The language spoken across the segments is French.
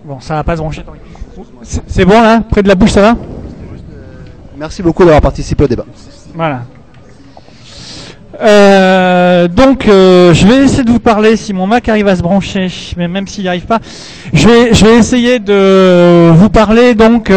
Bon, ça va pas se brancher. C'est bon là, près de la bouche, ça va? Merci beaucoup d'avoir participé au débat. Voilà. Donc, je vais essayer de vous parler, si mon Mac arrive à se brancher, mais même s'il n'y arrive pas, je vais essayer de vous parler donc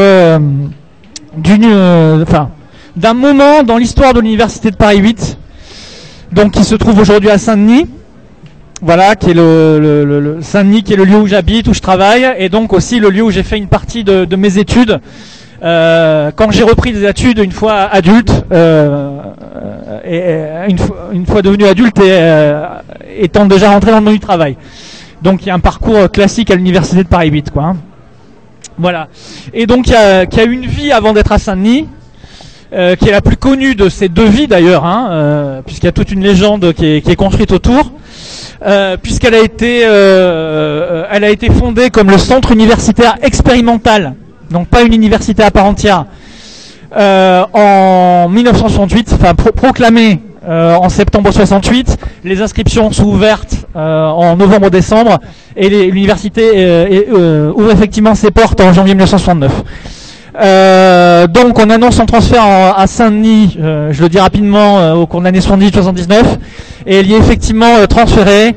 d'un moment dans l'histoire de l'université de Paris 8, donc qui se trouve aujourd'hui à Saint-Denis. Voilà, qui est le Saint-Denis, qui est le lieu où j'habite, où je travaille, et donc aussi le lieu où j'ai fait une partie de mes études. Quand j'ai repris des études une fois adulte, et une fois devenu adulte et étant déjà rentré dans le monde du travail. Donc il y a un parcours classique à l'université de Paris 8, quoi. Hein. Voilà. Et donc il y a une vie avant d'être à Saint-Denis, qui est la plus connue de ces deux vies d'ailleurs, hein, puisqu'il y a toute une légende qui est construite autour. Puisqu'elle a été fondée comme le centre universitaire expérimental, donc pas une université à part entière, en 1968, enfin proclamée en septembre 68. Les inscriptions sont ouvertes en novembre-décembre et l'université ouvre effectivement ses portes en janvier 1969. Donc on annonce son transfert à Saint-Denis, je le dis rapidement, au cours de l'année 70-79, et elle y est effectivement transférée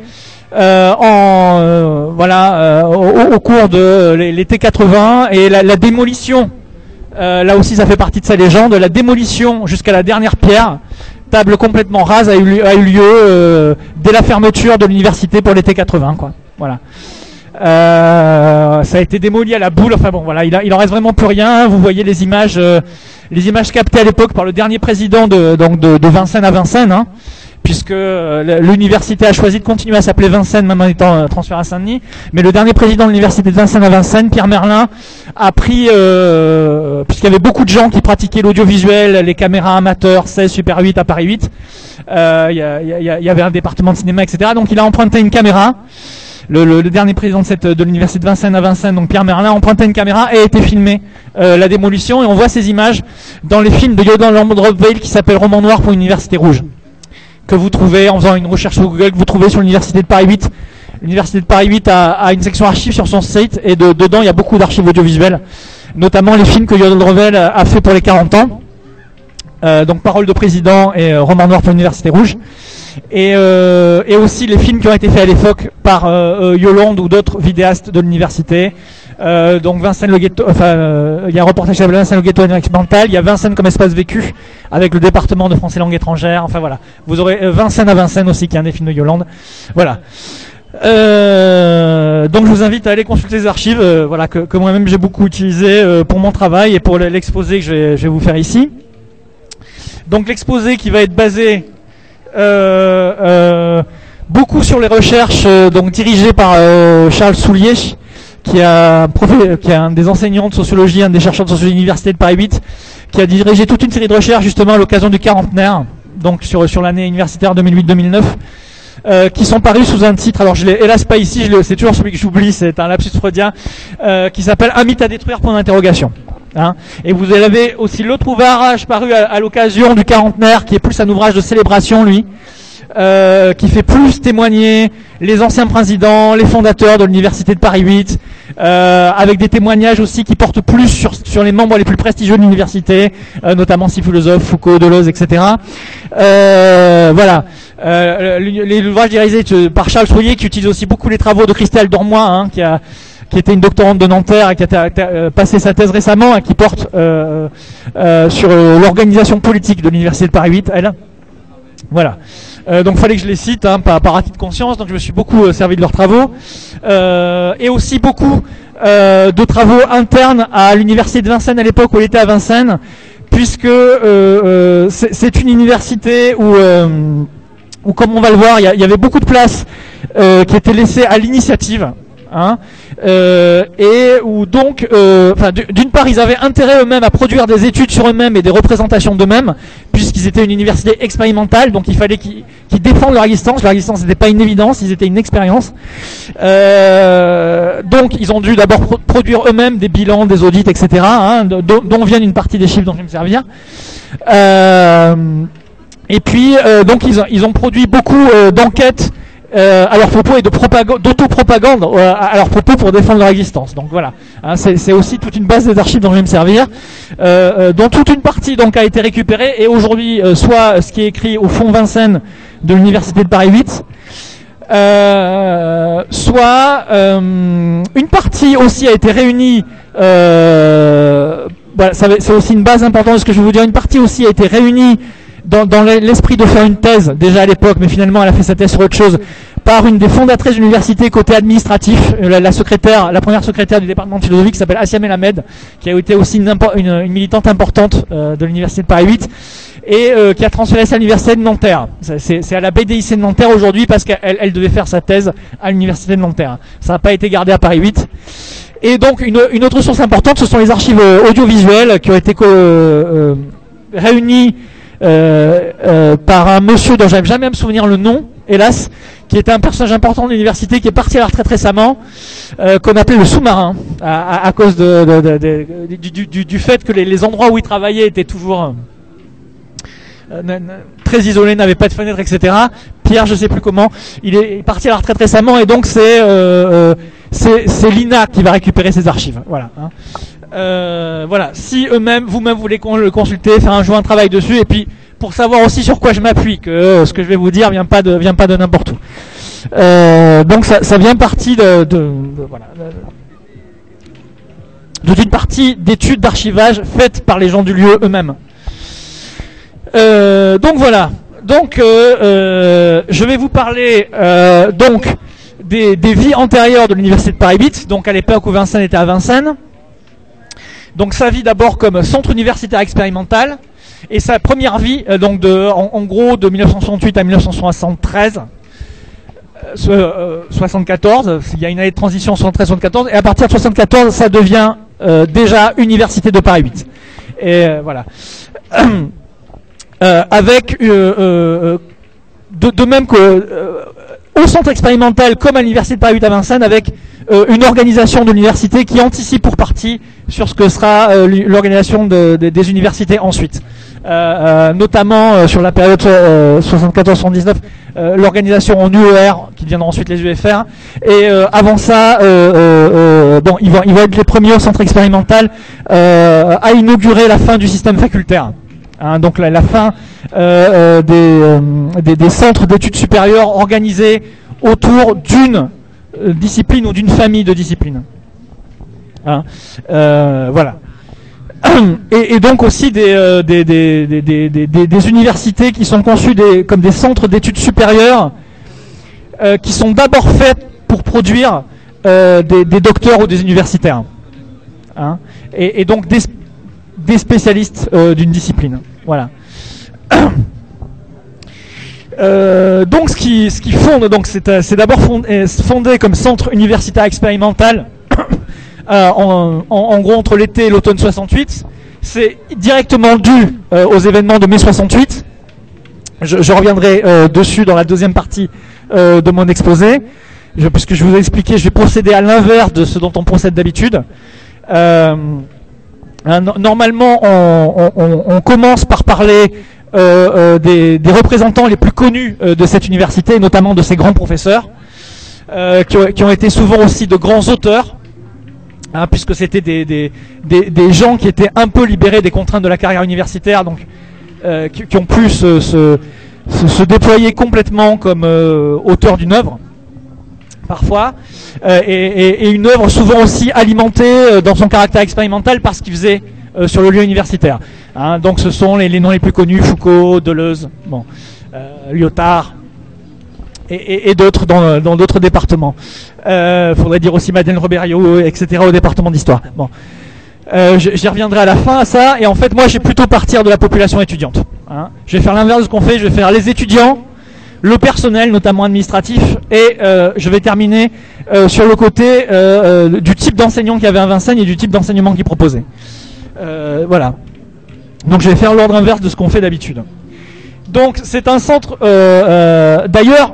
au cours de l'été 80, et la démolition, là aussi ça fait partie de sa légende, la démolition jusqu'à la dernière pierre, table complètement rase, a eu lieu dès la fermeture de l'université pour l'été 80, quoi. Voilà. Ça a été démoli à la boule. Enfin bon, voilà, il en reste vraiment plus rien. Vous voyez les images captées à l'époque par le dernier président de Vincennes à Vincennes, hein, puisque l'université a choisi de continuer à s'appeler Vincennes même en étant transféré à Saint-Denis. Mais le dernier président de l'université de Vincennes à Vincennes, Pierre Merlin, a pris, puisqu'il y avait beaucoup de gens qui pratiquaient l'audiovisuel, les caméras amateurs, 16 Super 8 à Paris 8, il y avait un département de cinéma, etc. Donc il a emprunté une caméra. Le dernier président de l'université de Vincennes à Vincennes, donc Pierre Merlin, empruntait une caméra et a été filmé la démolition, et on voit ces images dans les films de Jordan Landrop-Vail qui s'appelle Roman noir pour une université rouge, que vous trouvez en faisant une recherche sur Google, que vous trouvez sur l'université de Paris 8. L'université de Paris 8 a une section archives sur son site, et dedans il y a beaucoup d'archives audiovisuelles, notamment les films que Jordan Landrop-Vail a fait pour les 40 ans, donc Parole de président et Roman noir pour l'université rouge. Et aussi les films qui ont été faits à l'époque par Yolande ou d'autres vidéastes de l'université. Donc Vincennes le ghetto, il y a un reportage qui s'appelle Vincennes le ghetto expérimental. Il y a Vincennes comme espace vécu avec le département de français langue étrangère. Enfin voilà, vous aurez Vincennes à Vincennes aussi, qui est un des films de Yolande. Voilà. Donc je vous invite à aller consulter les archives, voilà, que moi-même j'ai beaucoup utilisé pour mon travail et pour l'exposé que je vais vous faire ici. Donc l'exposé qui va être basé beaucoup sur les recherches donc dirigées par Charles Soulier, qui est un des enseignants de sociologie, un des chercheurs de sociologie de l'université de Paris 8, qui a dirigé toute une série de recherches justement à l'occasion du quarantenaire, donc sur l'année universitaire 2008-2009, qui sont parus sous un titre, alors je l'ai hélas pas ici, c'est toujours celui que j'oublie, c'est un lapsus freudien, qui s'appelle Un mythe à détruire, point d'interrogation. Hein. Et vous avez aussi l'autre ouvrage paru à l'occasion du quarantenaire, qui est plus un ouvrage de célébration, lui, qui fait plus témoigner les anciens présidents, les fondateurs de l'université de Paris 8, avec des témoignages aussi qui portent plus sur les membres les plus prestigieux de l'université, notamment six philosophes, Foucault, Deleuze, etc. Voilà. L'ouvrage réalisé par Charles Soulier, qui utilise aussi beaucoup les travaux de Christelle Dormoy, hein, qui était une doctorante de Nanterre et qui a passé sa thèse récemment, et qui porte sur l'organisation politique de l'université de Paris 8, elle. Voilà. Donc fallait que je les cite, hein, par acquis de conscience, donc je me suis beaucoup servi de leurs travaux. Et aussi beaucoup de travaux internes à l'université de Vincennes à l'époque où elle était à Vincennes, puisque c'est une université où comme on va le voir, il y avait beaucoup de places qui étaient laissées à l'initiative. Hein, et où donc, d'une part, ils avaient intérêt eux-mêmes à produire des études sur eux-mêmes et des représentations d'eux-mêmes, puisqu'ils étaient une université expérimentale, donc il fallait qu'ils défendent leur existence. Leur existence n'était pas une évidence, ils étaient une expérience. Donc, ils ont dû d'abord produire eux-mêmes des bilans, des audits, etc., hein, dont viennent une partie des chiffres dont je vais me servir. Et puis, donc, ils ont produit beaucoup d'enquêtes à leur propos et d'auto-propagande à leur propos pour défendre leur existence. Donc voilà, hein, c'est aussi toute une base des archives dont je vais me servir, dont toute une partie donc a été récupérée, et aujourd'hui soit ce qui est écrit au fond Vincennes de l'université de Paris 8, soit une partie aussi a été réunie. Voilà, c'est aussi une base importante de ce que je vais vous dire. Une partie aussi a été réunie dans l'esprit de faire une thèse, déjà à l'époque, mais finalement elle a fait sa thèse sur autre chose, par une des fondatrices de l'université côté administratif, la première secrétaire du département de philosophie, qui s'appelle Assia Melamed, qui a été aussi une militante importante de l'université de Paris 8, et qui a transféré ça à l'université de Nanterre. C'est à la BDIC de Nanterre aujourd'hui, parce qu'elle devait faire sa thèse à l'université de Nanterre. Ça n'a pas été gardé à Paris 8. Et donc une autre source importante, ce sont les archives audiovisuelles qui ont été réunies par un monsieur dont j'arrive jamais à me souvenir le nom, hélas, qui était un personnage important de l'université, qui est parti à la retraite récemment, qu'on appelait le sous-marin, à cause du fait que les endroits où il travaillait étaient toujours très isolés, n'avaient pas de fenêtres, etc. Pierre, je sais plus comment, il est parti à la retraite récemment, et donc c'est l'INA qui va récupérer ces archives. Voilà. Hein. Voilà. Si vous-même voulez le consulter, faire un travail dessus, et puis pour savoir aussi sur quoi je m'appuie, que ce que je vais vous dire vient pas de n'importe où. Donc ça vient partie d'une partie d'études d'archivage faites par les gens du lieu eux-mêmes. Donc voilà. Donc je vais vous parler donc des vies antérieures de l'université de Paris 8, donc à l'époque où Vincennes était à Vincennes. Donc sa vie d'abord comme centre universitaire expérimental, et sa première vie donc en gros de 1968 à 1973, 74, il y a une année de transition 73-74, et à partir de 74 ça devient déjà université de Paris 8. Et voilà. Avec de même que au centre expérimental comme à l'université de Paris 8 à Vincennes, avec une organisation de l'université qui anticipe pour partie sur ce que sera l'organisation des universités ensuite. Notamment sur la période 74-79, l'organisation en UER, qui deviendra ensuite les UFR, et avant ça, bon, ils vont être les premiers au centre expérimental à inaugurer la fin du système facultaire. Hein, donc la fin des centres d'études supérieures organisés autour d'une discipline ou d'une famille de disciplines. Hein, voilà. Et donc aussi des universités qui sont conçues comme des centres d'études supérieures qui sont d'abord faites pour produire des docteurs ou des universitaires. Hein, et donc des spécialistes d'une discipline. Voilà. Donc ce qui fonde, donc c'est d'abord fondé comme centre universitaire expérimental en gros entre l'été et l'automne 68. C'est directement dû aux événements de mai 68. Je reviendrai dessus dans la deuxième partie de mon exposé. Puisque je vous ai expliqué, je vais procéder à l'inverse de ce dont on procède d'habitude. Normalement, on commence par parler des représentants les plus connus de cette université, notamment de ses grands professeurs, qui ont été souvent aussi de grands auteurs, hein, puisque c'était des gens qui étaient un peu libérés des contraintes de la carrière universitaire, donc qui ont pu se déployer complètement comme auteurs d'une œuvre. Parfois, et une œuvre souvent aussi alimentée dans son caractère expérimental par ce qu'il faisait sur le lieu universitaire. Hein, donc ce sont les noms les plus connus, Foucault, Deleuze, bon, Lyotard, et d'autres dans d'autres départements. Faudrait dire aussi Madeleine Robert-Riou, etc. au département d'histoire. Bon, j'y reviendrai à la fin à ça, et en fait moi je vais plutôt partir de la population étudiante. Hein. Je vais faire l'inverse de ce qu'on fait, je vais faire les étudiants, le personnel, notamment administratif, et je vais terminer sur le côté du type d'enseignant qu'il y avait à Vincennes et du type d'enseignement qu'il proposait. Voilà. Donc je vais faire l'ordre inverse de ce qu'on fait d'habitude. Donc c'est un centre, d'ailleurs,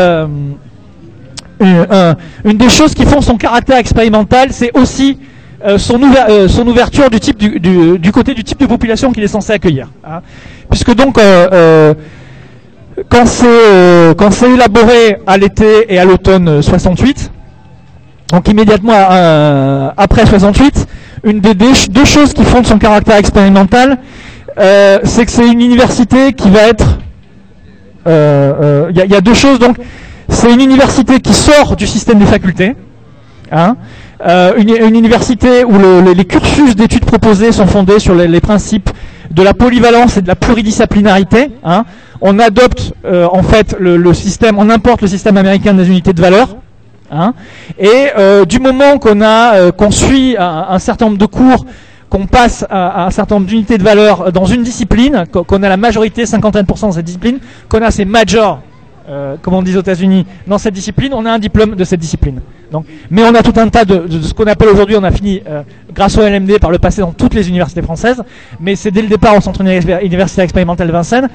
une des choses qui font son caractère expérimental, c'est aussi son ouverture du type du côté du type de population qu'il est censé accueillir. Hein. Puisque donc quand c'est élaboré à l'été et à l'automne 68, donc immédiatement après 68, une des deux choses qui font de son caractère expérimental, c'est que c'est une université qui va être... Il y a deux choses, donc c'est une université qui sort du système des facultés, hein, une université où les cursus d'études proposés sont fondés sur les principes de la polyvalence et de la pluridisciplinarité, hein. On adopte en fait le système, on importe le système américain des unités de valeur, hein, et du moment qu'on suit un certain nombre de cours, qu'on passe à un certain nombre d'unités de valeur dans une discipline, qu'on a la majorité, 50% dans cette discipline, qu'on a ces majors, comme on dit aux États-Unis, dans cette discipline, on a un diplôme de cette discipline. Donc, mais on a tout un tas de ce qu'on appelle aujourd'hui, on a fini grâce au LMD par le passé dans toutes les universités françaises, mais c'est dès le départ au Centre universitaire expérimental de Vincennes.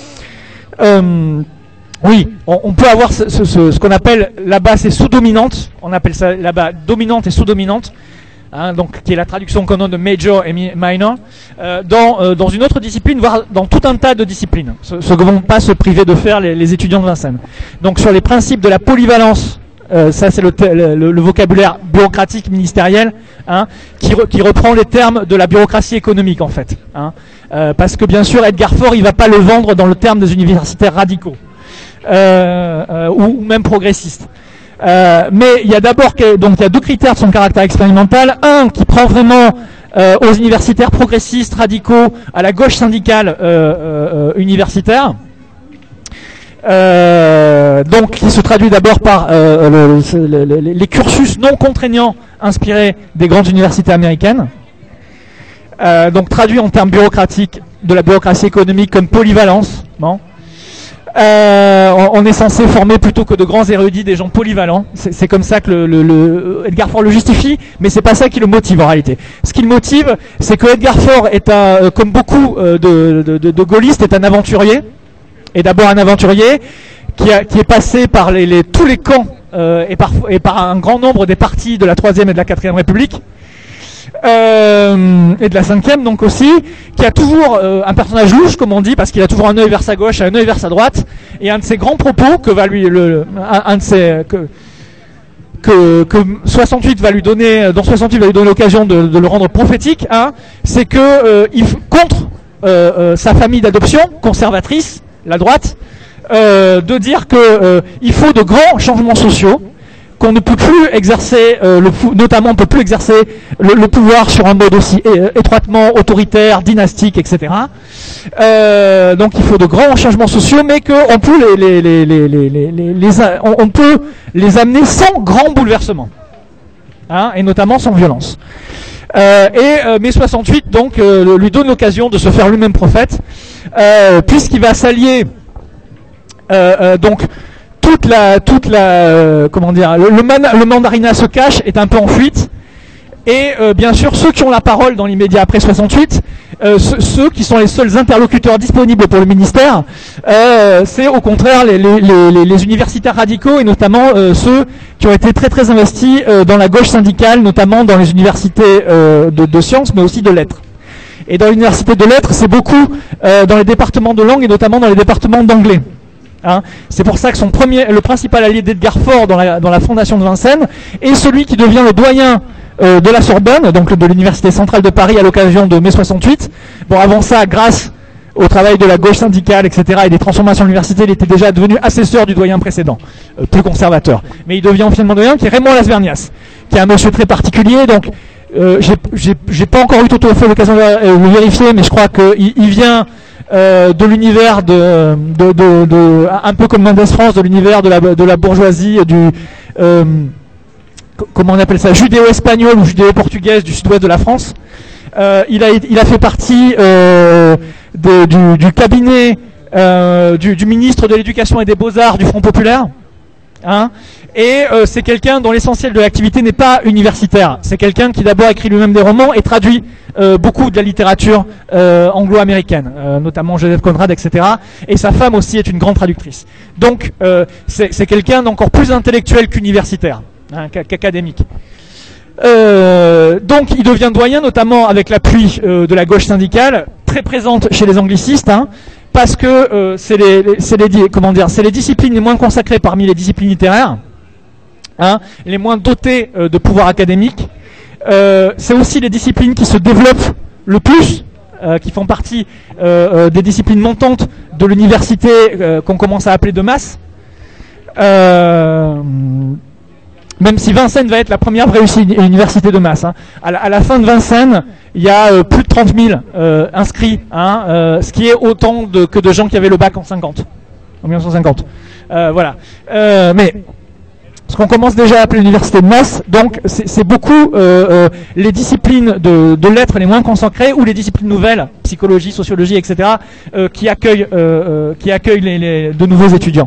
Oui, on peut avoir ce qu'on appelle là-bas, c'est sous-dominante, on appelle ça là-bas dominante et sous-dominante, hein, donc qui est la traduction qu'on a de major et minor, dans une autre discipline, voire dans tout un tas de disciplines, ce que vont pas se priver de faire les étudiants de Vincennes. Donc sur les principes de la polyvalence, ça c'est le vocabulaire bureaucratique ministériel, hein, qui reprend les termes de la bureaucratie économique en fait, hein, parce que bien sûr Edgar Faure il va pas le vendre dans le terme des universitaires radicaux ou même progressistes. Mais il y a d'abord donc il y a deux critères de son caractère expérimental. Un qui prend vraiment aux universitaires progressistes, radicaux, à la gauche syndicale universitaire. Donc qui se traduit d'abord par les cursus non contraignants inspirés des grandes universités américaines. Donc traduit en termes bureaucratiques de la bureaucratie économique comme polyvalence. Bon. On est censé former plutôt que de grands érudits des gens polyvalents. C'est comme ça que Edgar Faure le justifie, mais c'est pas ça qui le motive en réalité. Ce qui le motive, c'est que Edgar Faure est comme beaucoup de gaullistes, est un aventurier. Et d'abord un aventurier qui est passé par tous les camps et par un grand nombre des partis de la 3e et de la 4e République. Et de la 5e donc aussi, qui a toujours un personnage louche comme on dit, parce qu'il a toujours un œil vers sa gauche et un œil vers sa droite, et un de ses grands propos que va lui que 68 va lui donner, dont 68 va lui donner l'occasion de le rendre prophétique, hein, c'est que contre sa famille d'adoption conservatrice, la droite, de dire que il faut de grands changements sociaux, qu'on ne peut plus exercer, notamment on ne peut plus exercer le pouvoir sur un mode aussi étroitement autoritaire, dynastique, etc. Donc il faut de grands changements sociaux, mais qu'on peut on peut les amener sans grand bouleversement, hein, et notamment sans violence. Mais 68 donc lui donne l'occasion de se faire lui-même prophète, puisqu'il va s'allier donc comment dire, le mandarinat se cache, est un peu en fuite, et bien sûr ceux qui ont la parole dans l'immédiat après 68, ceux qui sont les seuls interlocuteurs disponibles pour le ministère, c'est au contraire les universitaires radicaux, et notamment ceux qui ont été très très investis dans la gauche syndicale, notamment dans les universités de sciences, mais aussi de lettres. Et dans l'université de lettres, c'est beaucoup dans les départements de langue, et notamment dans les départements d'anglais. Hein, c'est pour ça que le principal allié d'Edgar Faure dans la fondation de Vincennes est celui qui devient le doyen de la Sorbonne, donc de l'université centrale de Paris à l'occasion de mai 68. Bon, avant ça, grâce au travail de la gauche syndicale, etc., et des transformations de l'université, il était déjà devenu assesseur du doyen précédent, plus conservateur. Mais il devient officiellement doyen, qui est Raymond Lasvernias, qui est un monsieur très particulier. Donc, j'ai pas encore eu tout à fait l'occasion de le vérifier, mais je crois qu'il vient de l'univers un peu comme Mendes France, de l'univers de la bourgeoisie comment on appelle ça, judéo-espagnole ou judéo-portugaise du sud-ouest de la France. Il a fait partie du cabinet du ministre de l'Éducation et des Beaux-Arts du Front Populaire, hein, et c'est quelqu'un dont l'essentiel de l'activité n'est pas universitaire. C'est quelqu'un qui d'abord écrit lui-même des romans et traduit beaucoup de la littérature anglo-américaine, notamment Joseph Conrad, etc. Et sa femme aussi est une grande traductrice. Donc c'est quelqu'un d'encore plus intellectuel qu'universitaire, hein, qu'académique. Donc il devient doyen, notamment avec l'appui de la gauche syndicale, très présente chez les anglicistes, hein, parce que c'est les disciplines les moins consacrées parmi les disciplines littéraires, hein, les moins dotées de pouvoir académique. C'est aussi les disciplines qui se développent le plus, qui font partie des disciplines montantes de l'université qu'on commence à appeler de masse. Même si Vincennes va être la première vraie université de masse. Hein. À la fin de Vincennes, il y a plus de 30 000 inscrits, hein, ce qui est autant que de gens qui avaient le bac en 1950. Voilà. Mais ce qu'on commence déjà à appeler l'université de masse, donc c'est beaucoup les disciplines de lettres les moins consacrées ou les disciplines nouvelles, psychologie, sociologie, etc., qui accueillent de nouveaux étudiants.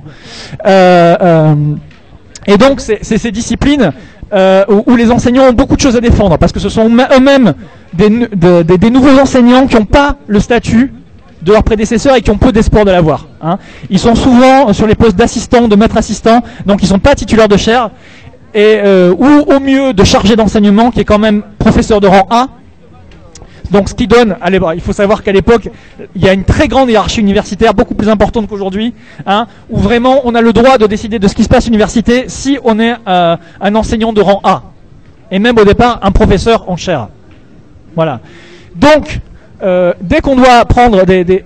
Et donc c'est ces disciplines où les enseignants ont beaucoup de choses à défendre, parce que ce sont eux-mêmes des nouveaux enseignants qui n'ont pas le statut de leurs prédécesseurs et qui ont peu d'espoir de l'avoir. Hein. Ils sont souvent sur les postes d'assistants, de maître assistant, donc ils ne sont pas titulaires de chaire, ou au mieux de chargé d'enseignement, qui est quand même professeur de rang A. Donc ce qui donne, il faut savoir qu'à l'époque, il y a une très grande hiérarchie universitaire, beaucoup plus importante qu'aujourd'hui, hein, où vraiment on a le droit de décider de ce qui se passe à l'université si on est un enseignant de rang A. Et même au départ, un professeur en chaire. Voilà. Donc, dès qu'on doit prendre des...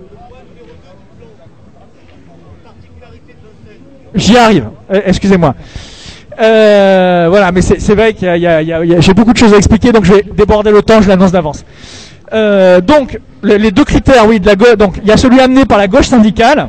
J'y arrive, excusez-moi. Voilà, mais c'est vrai qu'il j'ai beaucoup de choses à expliquer, donc je vais déborder le temps, je l'annonce d'avance. Donc, les deux critères, oui, de la gauche. Donc, il y a celui amené par la gauche syndicale.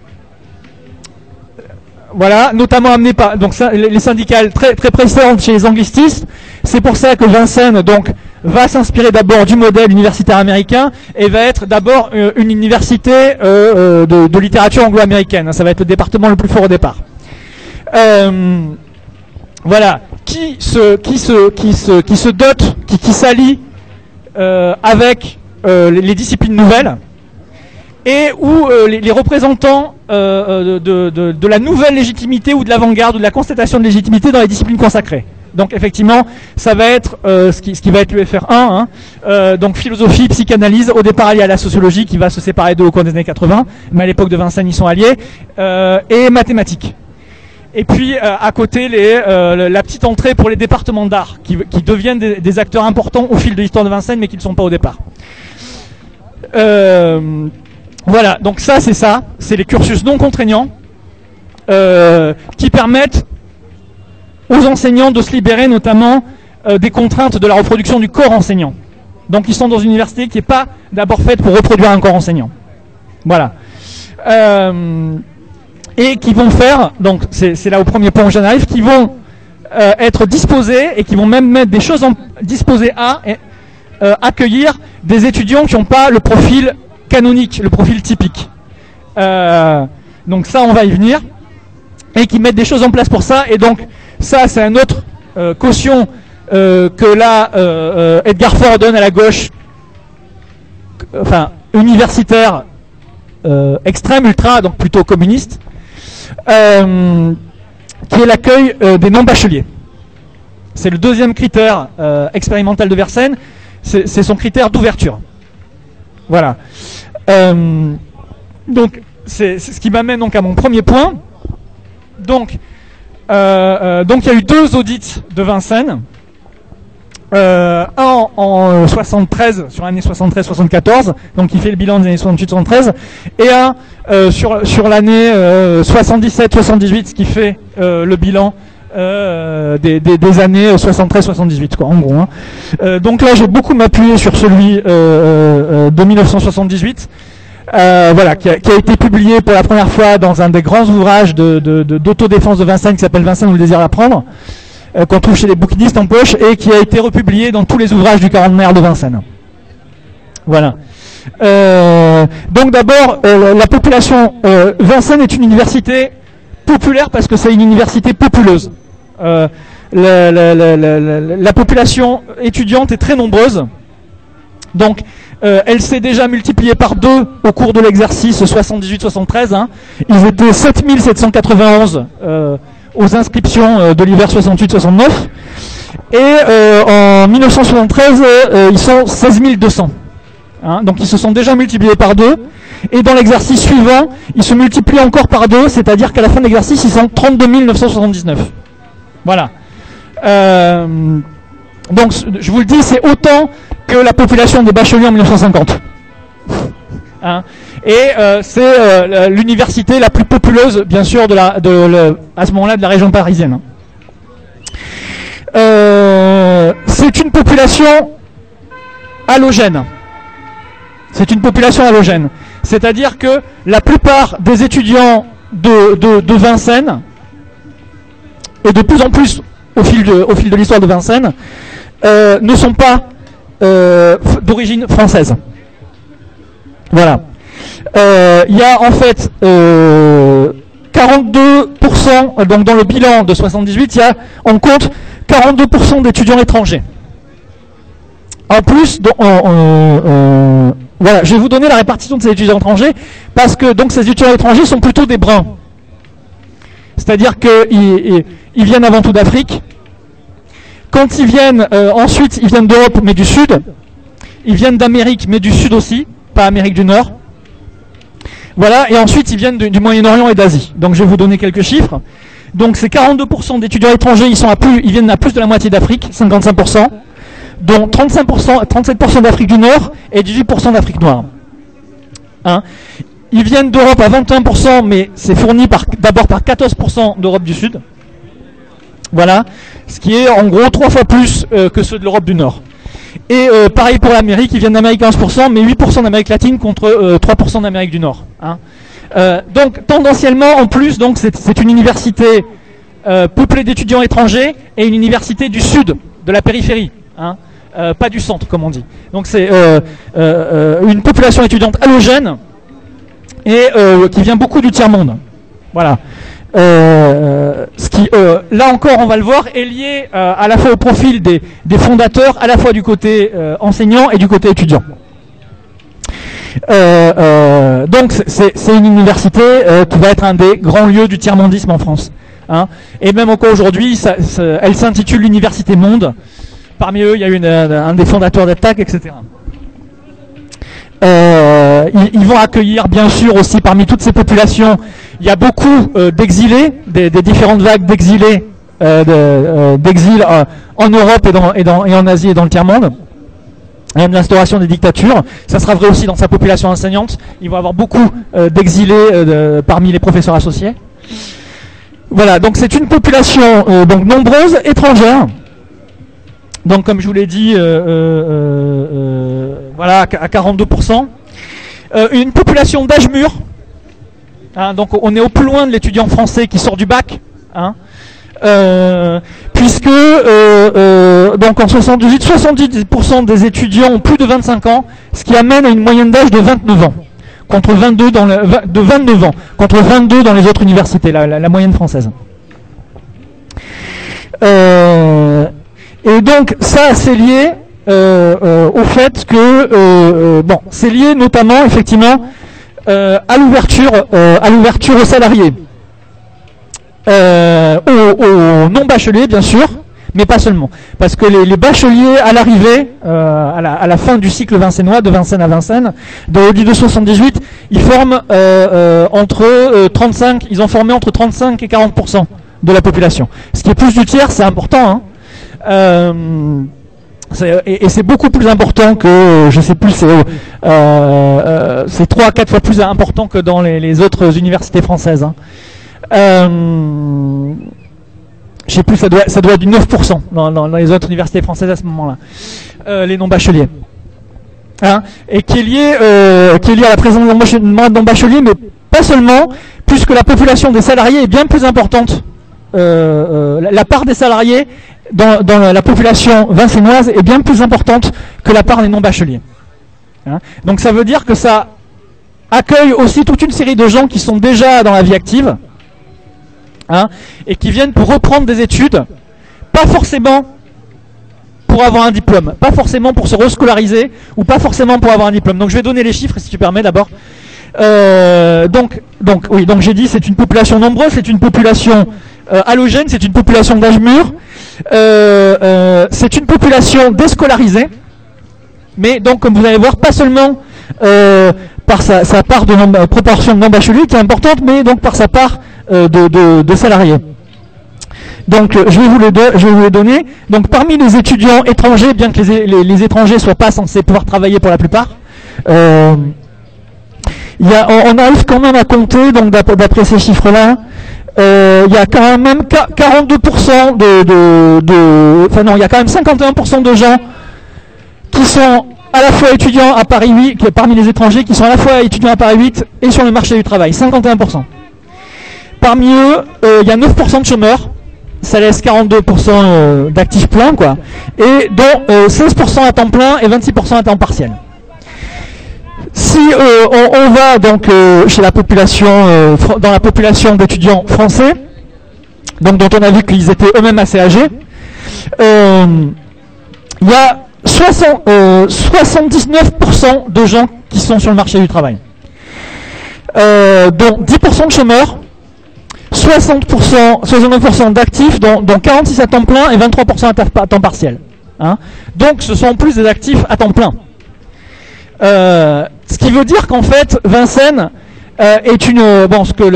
Voilà, notamment amené par donc les syndicales très présentes chez les anglististes. C'est pour ça que Vincennes donc va s'inspirer d'abord du modèle universitaire américain et va être d'abord une université de littérature anglo-américaine. Ça va être le département le plus fort au départ. Voilà, qui s'allie avec les disciplines nouvelles, et où les représentants de la nouvelle légitimité ou de l'avant-garde ou de la constatation de légitimité dans les disciplines consacrées. Donc effectivement, ça va être ce qui va être l'UFR1, hein, donc philosophie, psychanalyse. Au départ, il y a la sociologie qui va se séparer d'eux au cours des années 80, mais à l'époque de Vincennes, ils sont alliés, et mathématiques. Et puis à côté, la petite entrée pour les départements d'art, qui deviennent des acteurs importants au fil de l'histoire de Vincennes, mais qui ne sont pas au départ. Voilà, donc c'est les cursus non contraignants qui permettent aux enseignants de se libérer notamment des contraintes de la reproduction du corps enseignant. Donc ils sont dans une université qui n'est pas d'abord faite pour reproduire un corps enseignant. Voilà. Et qui vont faire, donc c'est là au premier point où j'en arrive, qui vont être disposés et qui vont même mettre des choses disposées à accueillir des étudiants qui n'ont pas le profil canonique, le profil typique. Donc ça, on va y venir. Et qui mettent des choses en place pour ça. Et donc ça, c'est un autre caution que là, Edgar Faure donne à la gauche, enfin universitaire extrême, ultra, donc plutôt communiste, qui est l'accueil des non-bacheliers. C'est le deuxième critère expérimental de Vincennes, c'est son critère d'ouverture. Voilà. Donc, c'est ce qui m'amène donc à mon premier point. Donc, il y a eu deux audits de Vincennes. Un en 73, sur l'année 73-74, donc il fait le bilan des années 68-73, et un sur l'année 77-78, ce qui fait le bilan des années 73-78, quoi, en gros. Hein. Donc là, j'ai beaucoup m'appuyé sur celui de 1978, voilà, qui a été publié pour la première fois dans un des grands ouvrages d'autodéfense de Vincennes qui s'appelle Vincennes ou le désir d'apprendre, qu'on trouve chez les bouquinistes en poche, et qui a été republié dans tous les ouvrages du quarantenaire de Vincennes. Voilà. Donc d'abord, la population... Vincennes est une université populaire parce que c'est une université populeuse. La population étudiante est très nombreuse. Donc, elle s'est déjà multipliée par 2 au cours de l'exercice 78-73. Hein. Ils étaient 7791 aux inscriptions de l'hiver 68-69. Et en 1973, ils sont 16 200. Hein. Donc ils se sont déjà multipliés par 2. Et dans l'exercice suivant, ils se multiplient encore par 2, c'est-à-dire qu'à la fin de l'exercice, ils sont 32 979. Voilà. Donc, je vous le dis, c'est autant que la population des bacheliers en 1950. Hein, et c'est l'université la plus populeuse, bien sûr, à ce moment-là, de la région parisienne. C'est une population halogène. C'est une population halogène. C'est-à-dire que la plupart des étudiants de Vincennes, et de plus en plus au fil de l'histoire de Vincennes, ne sont pas d'origine française. Voilà. Il y a en fait 42%, donc dans le bilan de 78, on compte 42% d'étudiants étrangers. En plus, voilà, je vais vous donner la répartition de ces étudiants étrangers, parce que donc ces étudiants étrangers sont plutôt des bruns. C'est-à-dire qu'ils viennent avant tout d'Afrique. Quand ils viennent, ensuite, ils viennent d'Europe, mais du Sud. Ils viennent d'Amérique, mais du Sud aussi, pas Amérique du Nord. Voilà, et ensuite, ils viennent du Moyen-Orient et d'Asie. Donc, je vais vous donner quelques chiffres. Donc, ces 42% d'étudiants étrangers, ils viennent à plus de la moitié d'Afrique, 55%, dont 37% d'Afrique du Nord et 18% d'Afrique noire. Hein, ils viennent d'Europe à 21%, mais c'est fourni d'abord par 14% d'Europe du Sud. Voilà, ce qui est en gros 3 fois plus que ceux de l'Europe du Nord. Et pareil pour l'Amérique, ils viennent d'Amérique 15%, mais 8% d'Amérique latine contre 3% d'Amérique du Nord. Hein. Donc tendanciellement, en plus, donc c'est une université peuplée d'étudiants étrangers et une université du Sud, de la périphérie. Hein. Pas du centre, comme on dit. Donc c'est une population étudiante halogène et qui vient beaucoup du tiers-monde. Voilà. Ce qui, là encore, on va le voir, est lié à la fois au profil des fondateurs, à la fois du côté enseignant et du côté étudiant. Donc c'est une université qui va être un des grands lieux du tiers-mondisme en France. Hein. Et même encore aujourd'hui, elle s'intitule l'Université Monde. Parmi eux, il y a un des fondateurs d'Attac, etc. Ils vont accueillir, bien sûr, aussi parmi toutes ces populations, il y a beaucoup d'exilés, des différentes vagues d'exilés, d'exil en Europe et en Asie et dans le tiers-monde. Même l'instauration des dictatures, ça sera vrai aussi dans sa population enseignante. Ils vont avoir beaucoup d'exilés parmi les professeurs associés. Voilà, donc c'est une population donc nombreuse, étrangère. Donc comme je vous l'ai dit, voilà, à 42%. Une population d'âge mûr. Hein, donc on est au plus loin de l'étudiant français qui sort du bac. Hein, puisque donc en 78, 70% des étudiants ont plus de 25 ans, ce qui amène à une moyenne d'âge de 29 ans. Contre 22 de 29 ans, contre 22 dans les autres universités, la moyenne française. Et donc ça c'est lié au fait que bon, c'est lié notamment effectivement à l'ouverture aux salariés, aux non bacheliers bien sûr, mais pas seulement, parce que les bacheliers à l'arrivée, à la fin du cycle vincennois, de Vincennes à Vincennes, de 78, ils forment ils ont formé entre 35 et 40% de la population. Ce qui est plus du tiers, c'est important. Hein. Et c'est beaucoup plus important que, je sais plus, c'est 3 à 4 fois plus important que dans les autres universités françaises. Hein. Je sais plus, ça doit être du 9% dans les autres universités françaises à ce moment-là, les non-bacheliers. Hein, et qui est lié à la présence de non-bacheliers, mais pas seulement, puisque la population des salariés est bien plus importante. La part des salariés dans la population vincennoise est bien plus importante que la part des non-bacheliers. Hein, donc ça veut dire que ça accueille aussi toute une série de gens qui sont déjà dans la vie active, hein, et qui viennent pour reprendre des études, pas forcément pour avoir un diplôme, pas forcément pour se rescolariser, ou pas forcément pour avoir un diplôme. Donc je vais donner les chiffres si tu permets d'abord. Donc j'ai dit c'est une population nombreuse, c'est une population halogène, c'est une population d'âge mûr, c'est une population déscolarisée, mais donc comme vous allez voir, pas seulement par sa part de proportion de non-bacheliers qui est importante, mais donc par sa part de salariés. Donc je vais vous les donner. Donc parmi les étudiants étrangers, bien que les étrangers soient pas censés pouvoir travailler pour la plupart, on arrive quand même à compter, donc d'après ces chiffres-là, il y a quand même 42% enfin non, il y a quand même 51% de gens qui sont à la fois étudiants à Paris 8, parmi les étrangers, qui sont à la fois étudiants à Paris 8 et sur le marché du travail, 51%. Parmi eux, il y a 9% de chômeurs, ça laisse 42% d'actifs pleins, quoi, et dont 16% à temps plein et 26% à temps partiel. Si on va donc chez la population, dans la population d'étudiants français, donc dont on a vu qu'ils étaient eux-mêmes assez âgés, il y a 79% de gens qui sont sur le marché du travail, dont 10% de chômeurs, 69% d'actifs, dont 46 à temps plein et 23% à temps partiel. Hein. Donc ce sont en plus des actifs à temps plein. Ce qui veut dire qu'en fait Vincennes est une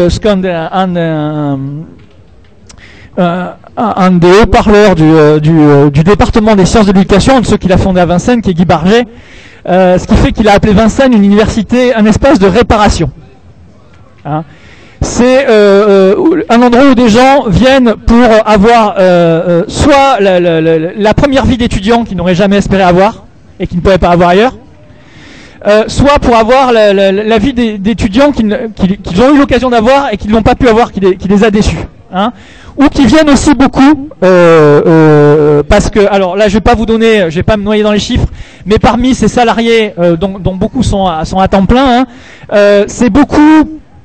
un des haut-parleurs du département des sciences de l'éducation, un de ceux qu'il a fondé à Vincennes, qui est Guy Barget, ce qui fait qu'il a appelé Vincennes une université, un espace de réparation. Hein. C'est un endroit où des gens viennent pour avoir soit la première vie d'étudiant qu'ils n'auraient jamais espéré avoir et qu'ils ne pouvaient pas avoir ailleurs, soit pour avoir la vie d'étudiants qu'ils ont eu l'occasion d'avoir et qu'ils n'ont pas pu avoir, qui les a déçus. Hein, ou qui viennent aussi beaucoup parce que, alors là je vais pas me noyer dans les chiffres, mais parmi ces salariés dont beaucoup sont à temps plein, hein, c'est beaucoup,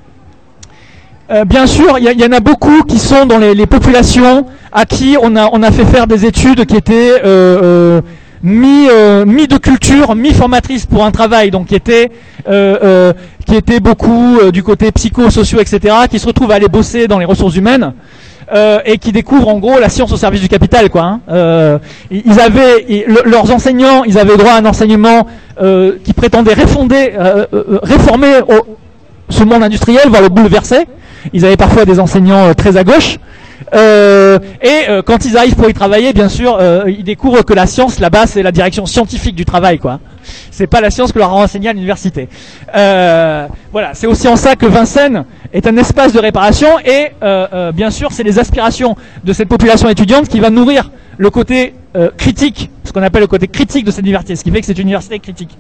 bien sûr il y en a beaucoup qui sont dans les populations à qui on a fait faire des études qui étaient mi de culture, mi formatrice pour un travail, donc qui était beaucoup du côté psycho-socio, etc., qui se retrouvent à aller bosser dans les ressources humaines et qui découvrent en gros la science au service du capital, quoi. Hein. Leurs enseignants, ils avaient droit à un enseignement qui prétendait réformer ce monde industriel, voire le bouleverser. Ils avaient parfois des enseignants très à gauche. Quand ils arrivent pour y travailler, bien sûr, ils découvrent que la science, là-bas, c'est la direction scientifique du travail, quoi. C'est pas la science que leur a enseigné à l'université. Voilà, c'est aussi en ça que Vincennes est un espace de réparation et, bien sûr, c'est les aspirations de cette population étudiante qui va nourrir le côté critique, ce qu'on appelle le côté critique de cette université, ce qui fait que c'est une université critique.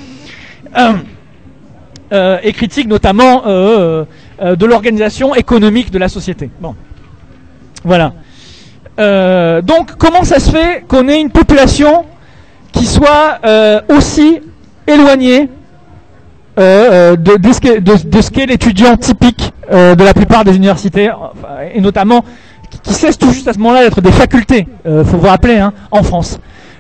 Et critique notamment de l'organisation économique de la société. Bon. Voilà. Donc, comment ça se fait qu'on ait une population qui soit aussi éloignée de ce qu'est l'étudiant typique de la plupart des universités, et notamment qui cessent tout juste à ce moment-là d'être des facultés, faut vous rappeler, hein, en France.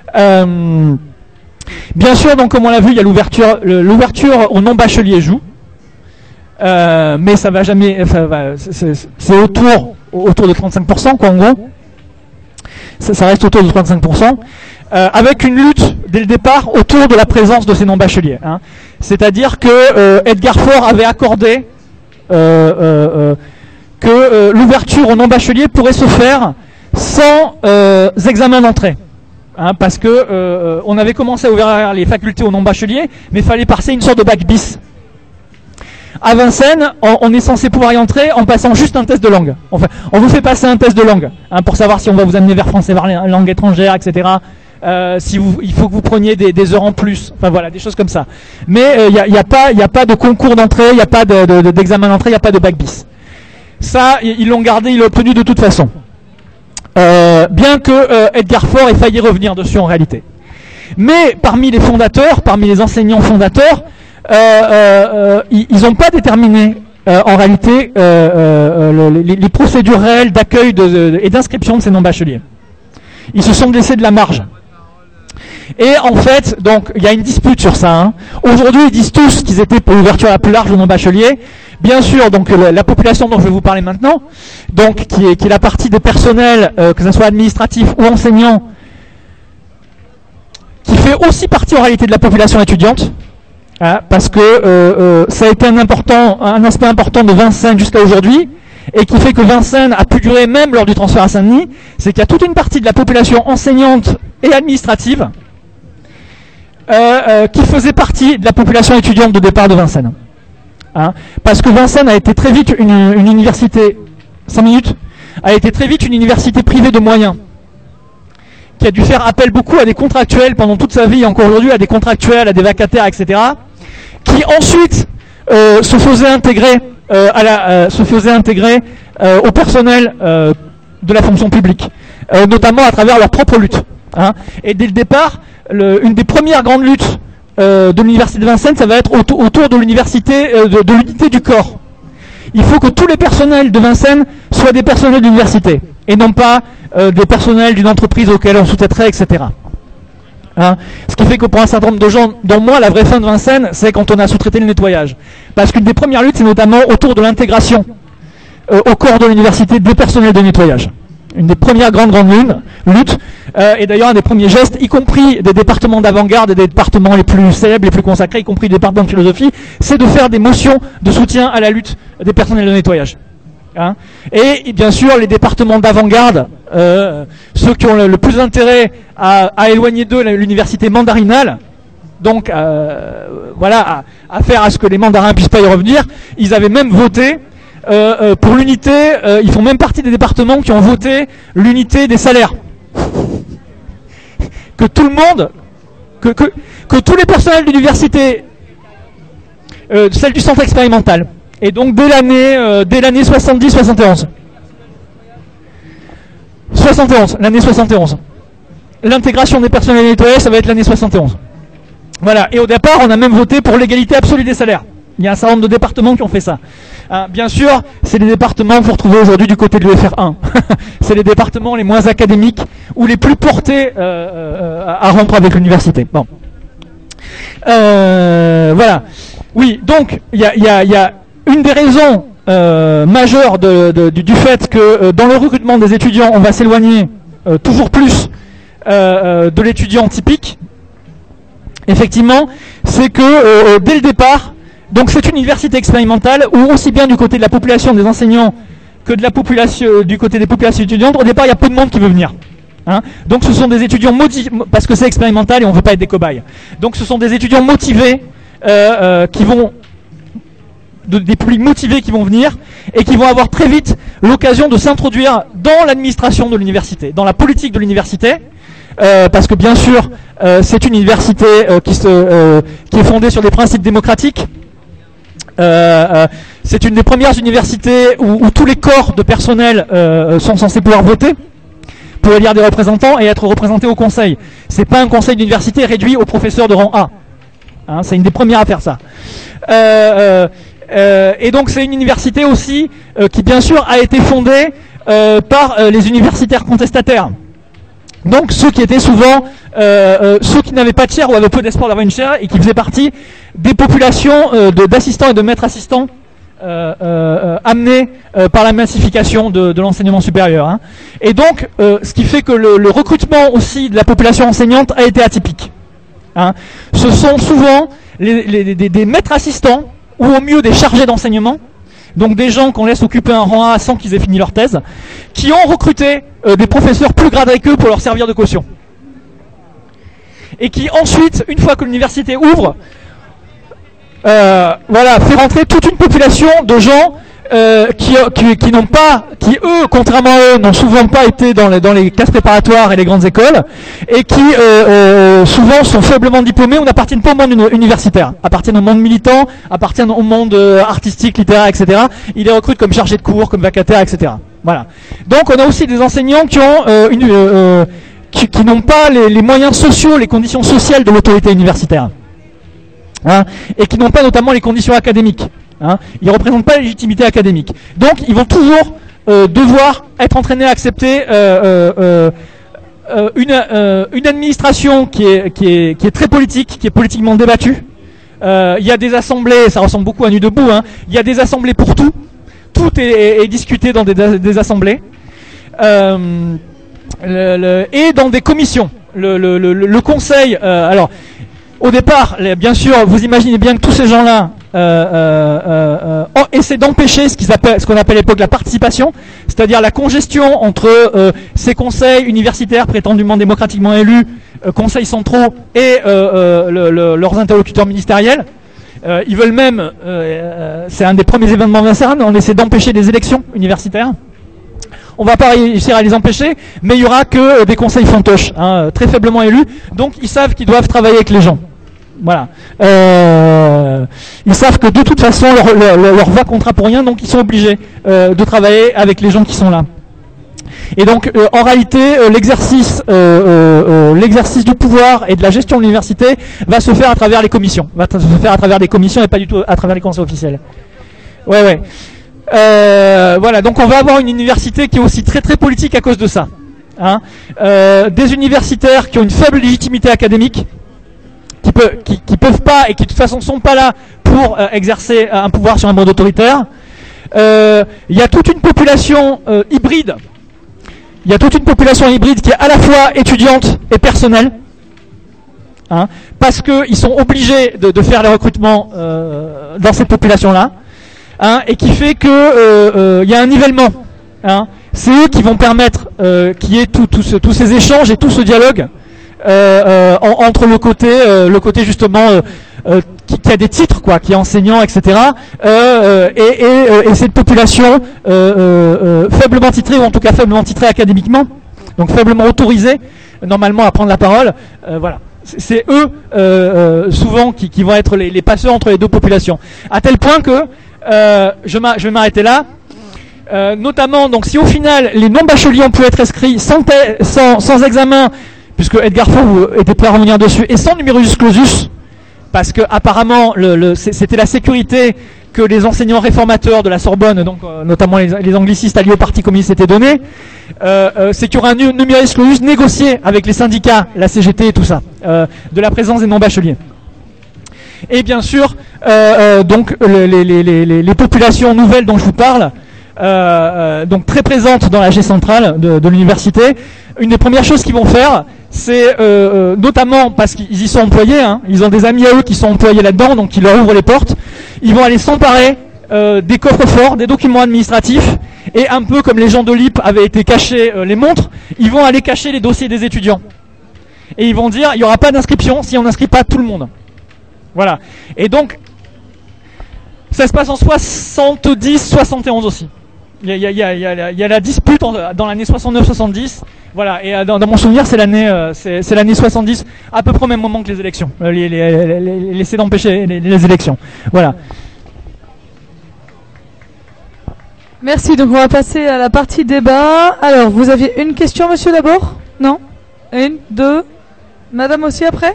Bien sûr, donc comme on l'a vu, il y a l'ouverture aux non-bacheliers joue. Mais ça va jamais, c'est autour de 35%, quoi, en gros. Ça reste autour de 35%, avec une lutte dès le départ autour de la présence de ces non-bacheliers. Hein. C'est-à-dire que Edgar Faure avait accordé que l'ouverture aux non-bacheliers pourrait se faire sans examen d'entrée. Hein, parce que on avait commencé à ouvrir les facultés aux non-bacheliers, mais il fallait passer une sorte de bac bis. À Vincennes, on est censé pouvoir y entrer en passant juste un test de langue. Enfin, on vous fait passer un test de langue, hein, pour savoir si on va vous amener vers français, vers les langues étrangères, etc. Il faut que vous preniez des heures en plus. Enfin voilà, des choses comme ça. Mais il n'y a pas de concours d'entrée, il n'y a pas d'examen d'entrée, il n'y a pas de bac bis. Ça, ils l'ont gardé, ils l'ont obtenu de toute façon. Bien que Edgar Faure ait failli revenir dessus en réalité. Mais parmi les fondateurs, parmi les enseignants fondateurs, ils n'ont pas déterminé en réalité les procédures réelles d'accueil et d'inscription de ces non-bacheliers. Ils se sont laissés de la marge. Et en fait, donc, il y a une dispute sur ça. Hein. Aujourd'hui, ils disent tous qu'ils étaient pour l'ouverture la plus large aux non-bacheliers. Bien sûr, donc la population dont je vais vous parler maintenant, donc qui est la partie des personnels, que ce soit administratif ou enseignant, qui fait aussi partie en réalité de la population étudiante. Parce que ça a été un aspect important de Vincennes jusqu'à aujourd'hui, et qui fait que Vincennes a pu durer même lors du transfert à Saint-Denis, c'est qu'il y a toute une partie de la population enseignante et administrative qui faisait partie de la population étudiante de départ de Vincennes. Parce que Vincennes a été très vite une université, 5 minutes, a été très vite une université privée de moyens, qui a dû faire appel beaucoup à des contractuels pendant toute sa vie, encore aujourd'hui à des contractuels, à des vacataires, etc., qui ensuite se faisaient intégrer au personnel de la fonction publique, notamment à travers leur propre lutte. Et dès le départ, une des premières grandes luttes de l'université de Vincennes, ça va être autour de l'université, de l'unité du corps. Il faut que tous les personnels de Vincennes soient des personnels d'université, et non pas des personnels d'une entreprise auquel on sous-traiterait, etc. Ce qui fait que pour un certain nombre de gens, dont moi, la vraie fin de Vincennes, c'est quand on a sous-traité le nettoyage. Parce qu'une des premières luttes, c'est notamment autour de l'intégration au corps de l'université des personnels de nettoyage. Une des premières grandes luttes, et d'ailleurs un des premiers gestes, y compris des départements d'avant-garde et des départements les plus célèbres, les plus consacrés, y compris des départements de philosophie, c'est de faire des motions de soutien à la lutte des personnels de nettoyage. Et bien sûr, les départements d'avant-garde, ceux qui ont le plus intérêt à éloigner d'eux l'université mandarinale, donc voilà, à faire à ce que les mandarins puissent pas y revenir, ils avaient même voté pour l'unité, ils font même partie des départements qui ont voté l'unité des salaires. Que tout le monde, que tous les personnels d'université, celle du centre expérimental, et donc dès l'année 70-71. 71, l'année 71. L'intégration des personnels de nettoyage, ça va être l'année 71. Voilà, et au départ, on a même voté pour l'égalité absolue des salaires. Il y a un certain nombre de départements qui ont fait ça. Bien sûr, c'est les départements que vous retrouvez aujourd'hui du côté de l'UFR1. C'est les départements les moins académiques ou les plus portés à rompre avec l'université. Bon. Voilà. Oui, donc, il y a une des raisons majeures du fait que dans le recrutement des étudiants, on va s'éloigner toujours plus de l'étudiant typique. Effectivement, c'est que dès le départ, donc c'est une université expérimentale où aussi bien du côté de la population des enseignants que de la population du côté des populations étudiantes, au départ il y a peu de monde qui veut venir. Donc ce sont des étudiants motivés, parce que c'est expérimental et on ne veut pas être des cobayes. Donc ce sont des étudiants motivés qui vont, des publics motivés qui vont venir et qui vont avoir très vite l'occasion de s'introduire dans l'administration de l'université, dans la politique de l'université. Parce que bien sûr, c'est une université qui est fondée sur des principes démocratiques. C'est une des premières universités où tous les corps de personnel sont censés pouvoir voter pour élire des représentants et être représentés au conseil. C'est pas un conseil d'université réduit aux professeurs de rang A. C'est une des premières à faire ça. Et donc c'est une université aussi qui bien sûr a été fondée par les universitaires contestataires. Donc ceux qui étaient souvent ceux qui n'avaient pas de chaire ou avaient peu d'espoir d'avoir une chaire et qui faisaient partie des populations d'assistants et de maîtres assistants amenés par la massification de l'enseignement supérieur. Et donc ce qui fait que le recrutement aussi de la population enseignante a été atypique. Ce sont souvent des maîtres assistants ou au mieux des chargés d'enseignement, donc des gens qu'on laisse occuper un rang A sans qu'ils aient fini leur thèse, qui ont recruté des professeurs plus gradés qu'eux pour leur servir de caution. Et qui ensuite, une fois que l'université ouvre, voilà, fait rentrer toute une population de gens qui n'ont pas, qui eux, contrairement à eux, n'ont souvent pas été dans les classes préparatoires et les grandes écoles, et qui souvent sont faiblement diplômés ou n'appartiennent pas au monde universitaire, appartiennent au monde militant, appartiennent au monde artistique, littéraire, etc. Ils les recrutent comme chargés de cours, comme vacataires, etc. Voilà. Donc on a aussi des enseignants qui ont qui n'ont pas les moyens sociaux, les conditions sociales de l'autorité universitaire, et qui n'ont pas notamment les conditions académiques. Ils ne représentent pas la légitimité académique. Donc ils vont toujours devoir être entraînés à accepter une administration qui est très politique, qui est politiquement débattue. Il y a des assemblées, ça ressemble beaucoup à Nu Debout, il y a des assemblées pour tout. Tout est discuté dans des assemblées. Et dans des commissions. Le conseil, alors au départ, bien sûr, vous imaginez bien que tous ces gens-là essaient d'empêcher ce qu'on appelle à l'époque la participation, c'est-à-dire la congestion entre ces conseils universitaires prétendument démocratiquement élus, conseils centraux et leurs interlocuteurs ministériels. Ils veulent même, c'est un des premiers événements de la CERN, on essaie d'empêcher les élections universitaires. On va pas réussir à les empêcher, mais il y aura que des conseils fantoches, hein, très faiblement élus, donc ils savent qu'ils doivent travailler avec les gens. Voilà. Ils savent que de toute façon leur voix comptera pour rien, donc ils sont obligés de travailler avec les gens qui sont là. Et donc en réalité l'exercice du pouvoir et de la gestion de l'université va se faire à travers les commissions, et pas du tout à travers les conseils officiels. Ouais. Voilà, donc on va avoir une université qui est aussi très très politique à cause de ça. Hein. Des universitaires qui ont une faible légitimité académique, qui peuvent pas et qui de toute façon sont pas là pour exercer un pouvoir sur un mode autoritaire. Il y a toute une population hybride. Il y a toute une population hybride qui est à la fois étudiante et personnelle, hein, parce qu'ils sont obligés de faire les recrutements dans cette population-là, hein, et qui fait que y a un nivellement. Hein. C'est eux qui vont permettre qu'il y ait tous ces échanges et tout ce dialogue entre le côté justement qui a des titres, quoi, qui est enseignant, etc. Et cette population faiblement titrée, ou en tout cas faiblement titrée académiquement, donc faiblement autorisée normalement à prendre la parole. Voilà, c'est eux souvent qui vont être les passeurs entre les deux populations. À tel point que je vais m'arrêter là. Notamment, donc, si au final les non-bacheliers ont pu être inscrits sans examen, puisque Edgar Faure était prêt à revenir dessus, et sans numerus clausus, parce que apparemment c'était la sécurité que les enseignants réformateurs de la Sorbonne, donc notamment les anglicistes alliés au Parti communiste, s'étaient donné, c'est qu'il y aura un numerus clausus négocié avec les syndicats, la CGT et tout ça, de la présence des non-bacheliers. Et bien sûr, donc les populations nouvelles dont je vous parle, donc très présentes dans la G centrale de l'université, une des premières choses qu'ils vont faire, c'est notamment parce qu'ils y sont employés, hein, ils ont des amis à eux qui sont employés là-dedans, donc ils leur ouvrent les portes, ils vont aller s'emparer des coffres-forts, des documents administratifs, et un peu comme les gens de l'IP avaient été cachés les montres, ils vont aller cacher les dossiers des étudiants. Et ils vont dire, il n'y aura pas d'inscription si on n'inscrit pas tout le monde. Voilà. Et donc, ça se passe en 70-71 aussi. Il y a la dispute dans l'année 69-70. Voilà. Et dans mon souvenir, c'est l'année 70, à peu près au même moment que les élections. L'essai d'empêcher les élections. Voilà. Merci. Donc on va passer à la partie débat. Alors, vous aviez une question, monsieur, d'abord? Non? Une, deux. Madame aussi après?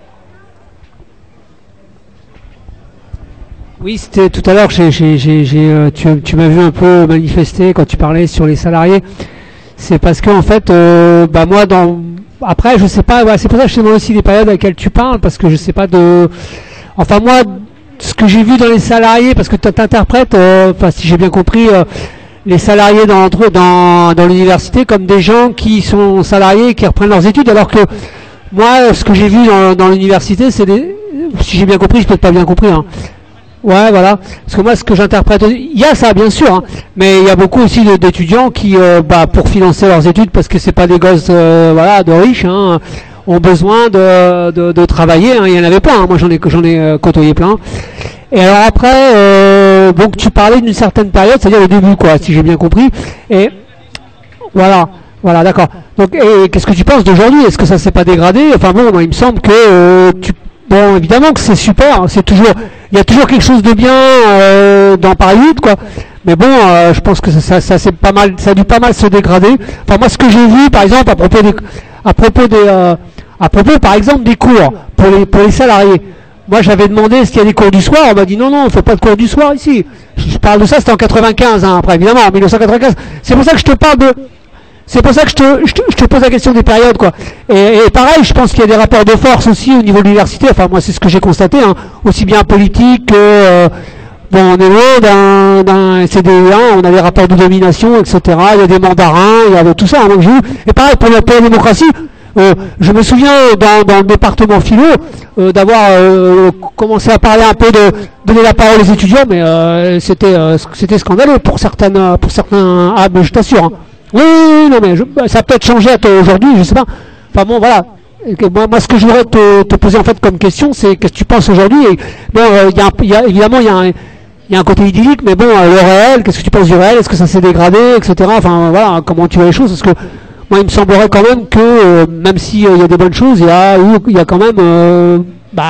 Oui, c'était tout à l'heure, tu m'as vu un peu manifester quand tu parlais sur les salariés. C'est parce que en fait, moi, après, je sais pas, c'est pour ça que je te demande aussi les périodes à laquelle tu parles, parce que je sais pas enfin moi, ce que j'ai vu dans les salariés, parce que tu interprètes, si j'ai bien compris, les salariés dans l'université comme des gens qui sont salariés et qui reprennent leurs études, alors que moi, ce que j'ai vu dans l'université, c'est si j'ai bien compris, je peux pas bien compris, hein. Ouais, voilà. Parce que moi, ce que j'interprète, il y a ça, bien sûr, hein, mais il y a beaucoup aussi d'étudiants qui, pour financer leurs études, parce que c'est pas des gosses, de riches, hein, ont besoin de travailler. Hein. Il y en avait plein. Hein. Moi, j'en ai côtoyé plein. Et alors après, donc tu parlais d'une certaine période, c'est-à-dire le début, quoi, si j'ai bien compris. Et voilà, d'accord. Donc, et qu'est-ce que tu penses d'aujourd'hui? Est-ce que ça s'est pas dégradé? Enfin bon, moi, il me semble que bon, évidemment que c'est super. Hein, il y a toujours quelque chose de bien dans Paris 8, quoi. Mais bon, je pense que ça c'est pas mal, ça a dû pas mal se dégrader. Enfin moi, ce que j'ai vu, par exemple, à propos par exemple des cours pour les salariés. Moi, j'avais demandé s'il y a des cours du soir. On m'a dit non, il faut pas de cours du soir ici. Je parle de ça, c'était en 95, hein, après évidemment, en 1995. C'est pour ça que je te parle c'est pour ça que je te pose la question des périodes, quoi. Et pareil, je pense qu'il y a des rapports de force aussi au niveau de l'université. Enfin, moi, c'est ce que j'ai constaté, hein, aussi bien politique que on est loin d'un CDE1, on a des rapports de domination, etc. Il y a des mandarins, il y a tout ça. Hein, et pareil pour la démocratie. Je me souviens dans le département philo d'avoir commencé à parler un peu de donner la parole aux étudiants, mais c'était scandaleux pour certains. Ah, mais je t'assure. Hein. Oui, non, mais ça a peut-être changé aujourd'hui, je sais pas. Enfin bon, voilà. Moi, ce que je voudrais te poser en fait comme question, c'est qu'est-ce que tu penses aujourd'hui? Bon, évidemment, il y a un côté idyllique, mais bon, le réel, qu'est-ce que tu penses du réel? Est-ce que ça s'est dégradé, etc. Enfin, voilà, comment tu vois les choses? Parce que moi, il me semblerait quand même que, même s'il y a des bonnes choses, il y a quand même,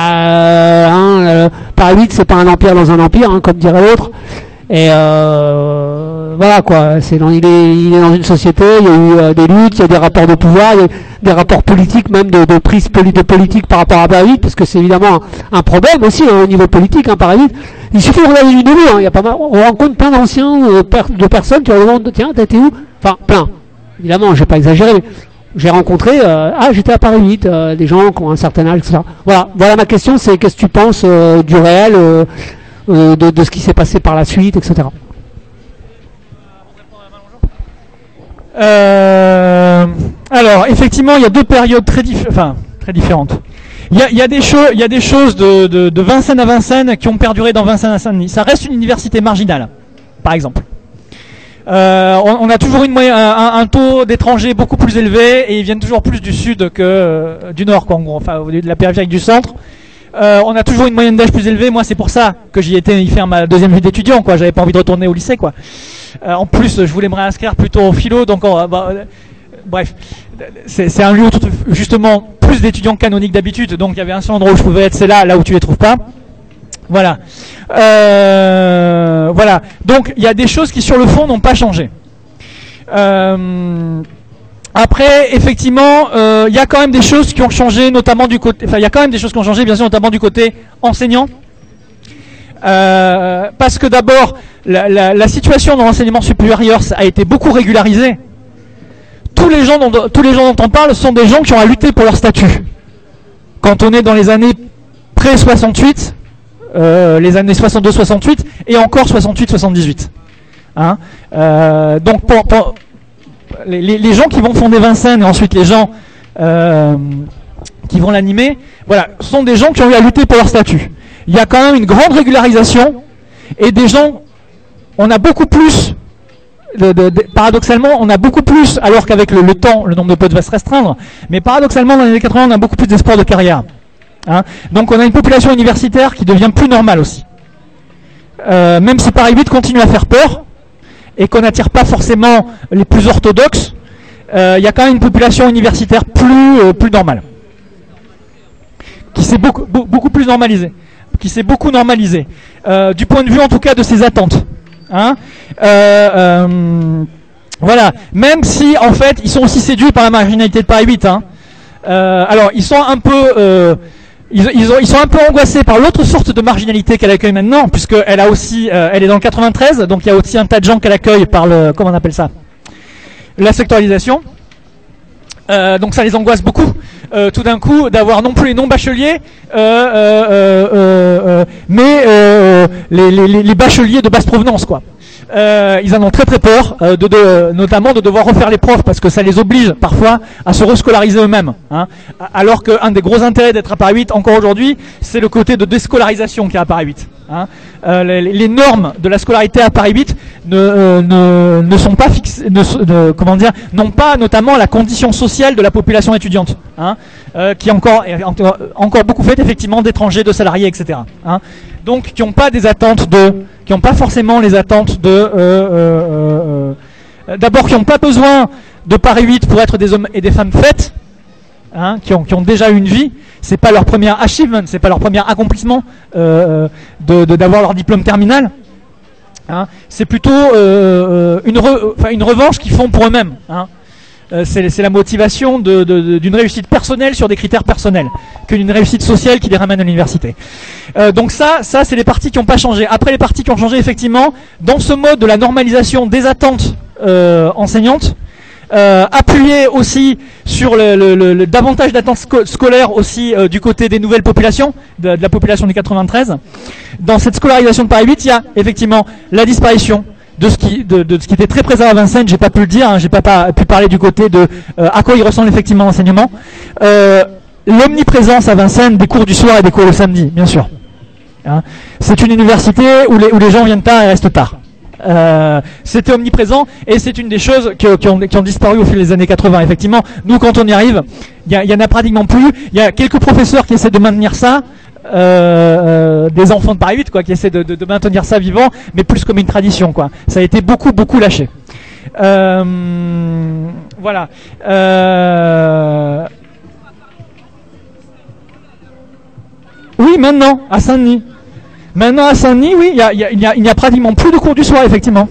Paris 8, c'est pas un empire dans un empire, hein, comme dirait l'autre. Et voilà quoi, il est dans une société, il y a eu des luttes, il y a des rapports de pouvoir, il y a des rapports politiques, même de prise de politique par rapport à Paris 8, parce que c'est évidemment un problème aussi au niveau politique, hein, Paris 8. Il suffit de regarder du début, hein, il y a pas mal, on rencontre plein d'anciens, de personnes qui leur demandent, tiens, t'étais où? Enfin, plein. Évidemment, je vais pas exagérer, mais j'ai rencontré, j'étais à Paris 8, des gens qui ont un certain âge, etc. Voilà ma question, c'est qu'est-ce que tu penses du réel, de ce qui s'est passé par la suite, etc. Alors, effectivement, il y a deux périodes très différentes. Il y a des choses de Vincennes à Vincennes qui ont perduré dans Vincennes à Saint-Denis. Ça reste une université marginale, par exemple. On a toujours un taux d'étrangers beaucoup plus élevé et ils viennent toujours plus du sud que du nord, quoi, en gros, enfin, de la périphérie du centre. On a toujours une moyenne d'âge plus élevée. Moi, c'est pour ça que j'y étais y faire ma deuxième vie d'étudiant, quoi. J'avais pas envie de retourner au lycée, quoi. En plus, je voulais me réinscrire plutôt au philo, donc bref, c'est un lieu où justement plus d'étudiants canoniques d'habitude, donc il y avait un seul endroit où je pouvais être, c'est là où tu les trouves pas. Voilà. Voilà. Donc il y a des choses qui sur le fond n'ont pas changé. Après, effectivement, il y a quand même des choses qui ont changé, notamment du côté. Enfin, il y a quand même des choses qui ont changé, bien sûr, notamment du côté enseignant. Parce que d'abord, la situation dans l'enseignement supérieur a été beaucoup régularisée. Tous les gens dont on parle sont des gens qui ont à lutter pour leur statut. Quand on est dans les années pré-68, les années 62-68 et encore 68-78. Hein, donc les gens qui vont fonder Vincennes et ensuite les gens qui vont l'animer, voilà, sont des gens qui ont eu à lutter pour leur statut. Il y a quand même une grande régularisation et des gens, on a beaucoup plus, paradoxalement, on a beaucoup plus, alors qu'avec le temps, le nombre de postes va se restreindre, mais paradoxalement, dans les années 80, on a beaucoup plus d'espoir de carrière. Hein, donc on a une population universitaire qui devient plus normale aussi. Même si Paris 8 continue à faire peur, et qu'on n'attire pas forcément les plus orthodoxes, il y a quand même une population universitaire plus normale. Qui s'est beaucoup plus normalisée. Qui s'est beaucoup normalisée. Du point de vue en tout cas de ses attentes. Hein, voilà. Même si en fait ils sont aussi séduits par la marginalité de Paris 8. Hein. Alors ils sont un peu ils sont un peu angoissés par l'autre sorte de marginalité qu'elle accueille maintenant, puisque elle a aussi elle est dans le 93, donc il y a aussi un tas de gens qu'elle accueille par le, comment on appelle ça, la sectorisation. Donc ça les angoisse beaucoup, tout d'un coup, d'avoir non plus les non-bacheliers, mais les bacheliers de basse provenance, quoi. Ils en ont très très peur, notamment de devoir refaire les profs, parce que ça les oblige parfois à se rescolariser eux-mêmes. Hein, alors qu'un des gros intérêts d'être à Paris 8 encore aujourd'hui, c'est le côté de déscolarisation qu'il y a à Paris 8. Hein. Les normes de la scolarité à Paris 8 ne sont pas fixées, n'ont pas notamment la condition sociale de la population étudiante, hein, qui est encore beaucoup faite effectivement d'étrangers, de salariés, etc. Hein, donc qui n'ont pas des attentes qui n'ont pas forcément les attentes d'abord qui n'ont pas besoin de Paris 8 pour être des hommes et des femmes faites, hein, qui ont déjà eu une vie. C'est pas leur premier achievement, c'est pas leur premier accomplissement d'avoir leur diplôme terminal. Hein. C'est plutôt une revanche qu'ils font pour eux-mêmes. Hein. C'est la motivation d'une réussite personnelle sur des critères personnels, qu'une réussite sociale qui les ramène à l'université. Donc ça c'est les parties qui n'ont pas changé. Après, les parties qui ont changé, effectivement, dans ce mode de la normalisation des attentes enseignantes, appuyé aussi sur davantage d'attentes scolaires aussi du côté des nouvelles populations, de la population du 93. Dans cette scolarisation de Paris 8, il y a effectivement la disparition de ce qui était très présent à Vincennes. J'ai pas pu le dire, hein, j'ai pas pu parler du côté de à quoi il ressemble effectivement l'enseignement. L'omniprésence à Vincennes des cours du soir et des cours le samedi, bien sûr. Hein. C'est une université où les gens viennent tard et restent tard. C'était omniprésent et c'est une des choses qui ont disparu au fil des années 80. Effectivement, nous quand on y arrive, il y en a pratiquement plus. Il y a quelques professeurs qui essaient de maintenir ça, des enfants de Paris 8 quoi, qui essaient de maintenir ça vivant, mais plus comme une tradition quoi. Ça a été beaucoup lâché. Voilà. Oui, maintenant à Saint-Denis. Maintenant à Saint-Denis, oui, il n'y a pratiquement plus de cours du soir, effectivement.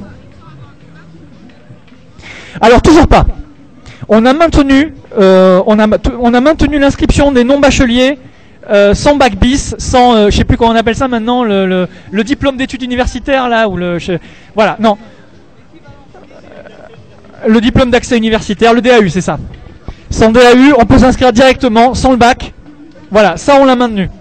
Alors toujours pas. On a maintenu l'inscription des non-bacheliers sans bac bis, sans, je sais plus comment on appelle ça maintenant, le diplôme d'études universitaires là, ou voilà, non, le diplôme d'accès universitaire, le DAU, c'est ça. Sans DAU, on peut s'inscrire directement, sans le bac. Voilà, ça on l'a maintenu.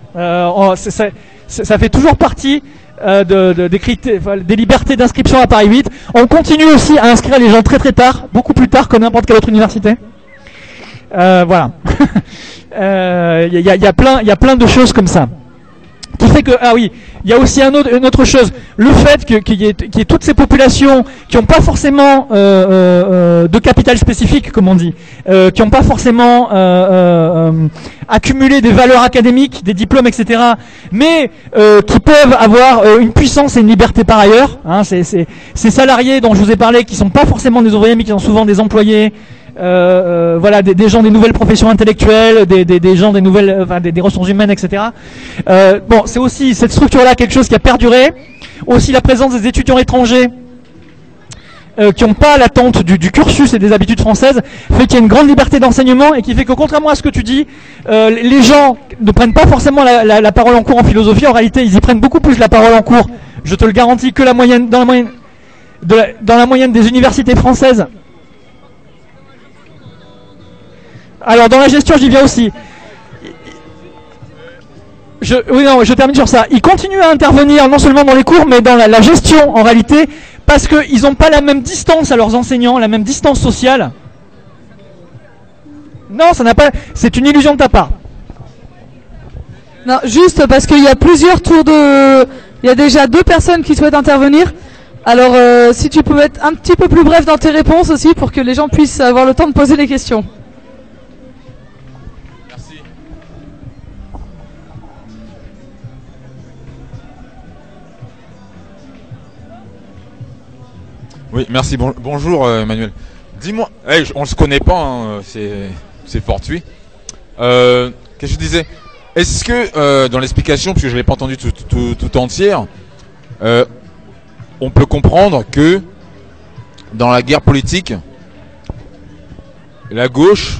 Ça fait toujours partie des libertés d'inscription à Paris 8. On continue aussi à inscrire les gens très tard, beaucoup plus tard que n'importe quelle autre université. Voilà. Il y a plein de choses comme ça. Qui fait que, ah oui, il y a aussi une autre chose. Le fait qu'il y ait toutes ces populations qui n'ont pas forcément de capital spécifique, comme on dit, qui n'ont pas forcément accumulé des valeurs académiques, des diplômes, etc., mais qui peuvent avoir une puissance et une liberté par ailleurs. Hein, ces salariés dont je vous ai parlé, qui sont pas forcément des ouvriers, mais qui sont souvent des employés. Voilà, des gens des nouvelles professions intellectuelles, des gens des nouvelles, des ressources humaines, etc. Bon, c'est aussi cette structure-là quelque chose qui a perduré. Aussi la présence des étudiants étrangers qui n'ont pas l'attente du cursus et des habitudes françaises, fait qu'il y a une grande liberté d'enseignement et qui fait que, contrairement à ce que tu dis, les gens ne prennent pas forcément la parole en cours en philosophie. En réalité, ils y prennent beaucoup plus la parole en cours, je te le garantis, que dans la moyenne des universités françaises. Alors dans la gestion, j'y viens aussi. Je termine sur ça. Ils continuent à intervenir non seulement dans les cours, mais dans la gestion en réalité, parce qu'ils n'ont pas la même distance à leurs enseignants, la même distance sociale. Non, ça n'a pas. C'est une illusion de ta part. Non, juste parce qu'il y a plusieurs tours de. Il y a déjà 2 personnes qui souhaitent intervenir. Alors, si tu peux être un petit peu plus bref dans tes réponses aussi, pour que les gens puissent avoir le temps de poser les questions. Oui, merci. Bonjour Emmanuel. Dis-moi, on se connaît pas, hein, c'est fortuit. Qu'est-ce que je disais? Est-ce que dans l'explication, puisque je l'ai pas entendu tout entière, on peut comprendre que dans la guerre politique, la gauche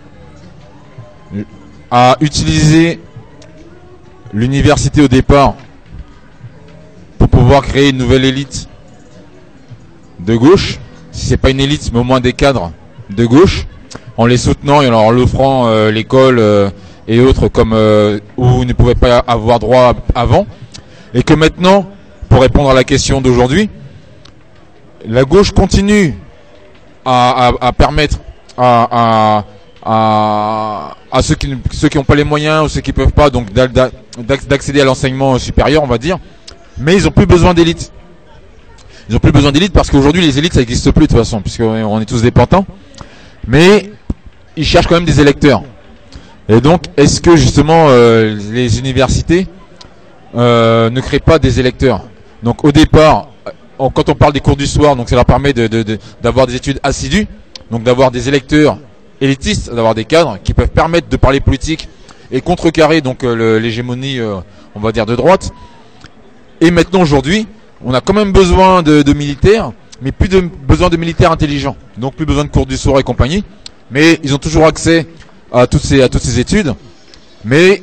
a utilisé l'université au départ pour pouvoir créer une nouvelle élite de gauche, si c'est pas une élite mais au moins des cadres de gauche, en les soutenant et en leur offrant l'école et autres comme où vous ne pouvez pas avoir droit avant, et que maintenant, pour répondre à la question d'aujourd'hui, la gauche continue à permettre à ceux qui n'ont pas les moyens ou ceux qui peuvent pas donc d'accéder à l'enseignement supérieur, on va dire, mais ils ont plus besoin d'élite. Ils ont plus besoin d'élite parce qu'aujourd'hui les élites ça n'existe plus de toute façon puisqu'on est tous des pantins, mais ils cherchent quand même des électeurs. Et donc est-ce que justement les universités ne créent pas des électeurs? Donc au départ, quand on parle des cours du soir, donc ça leur permet d'avoir des études assidues, donc d'avoir des électeurs élitistes, d'avoir des cadres qui peuvent permettre de parler politique et contrecarrer donc l'hégémonie on va dire de droite. Et maintenant aujourd'hui on a quand même besoin de militaires, mais plus besoin de militaires intelligents. Donc plus besoin de cours du soir et compagnie. Mais ils ont toujours accès à toutes ces études. Mais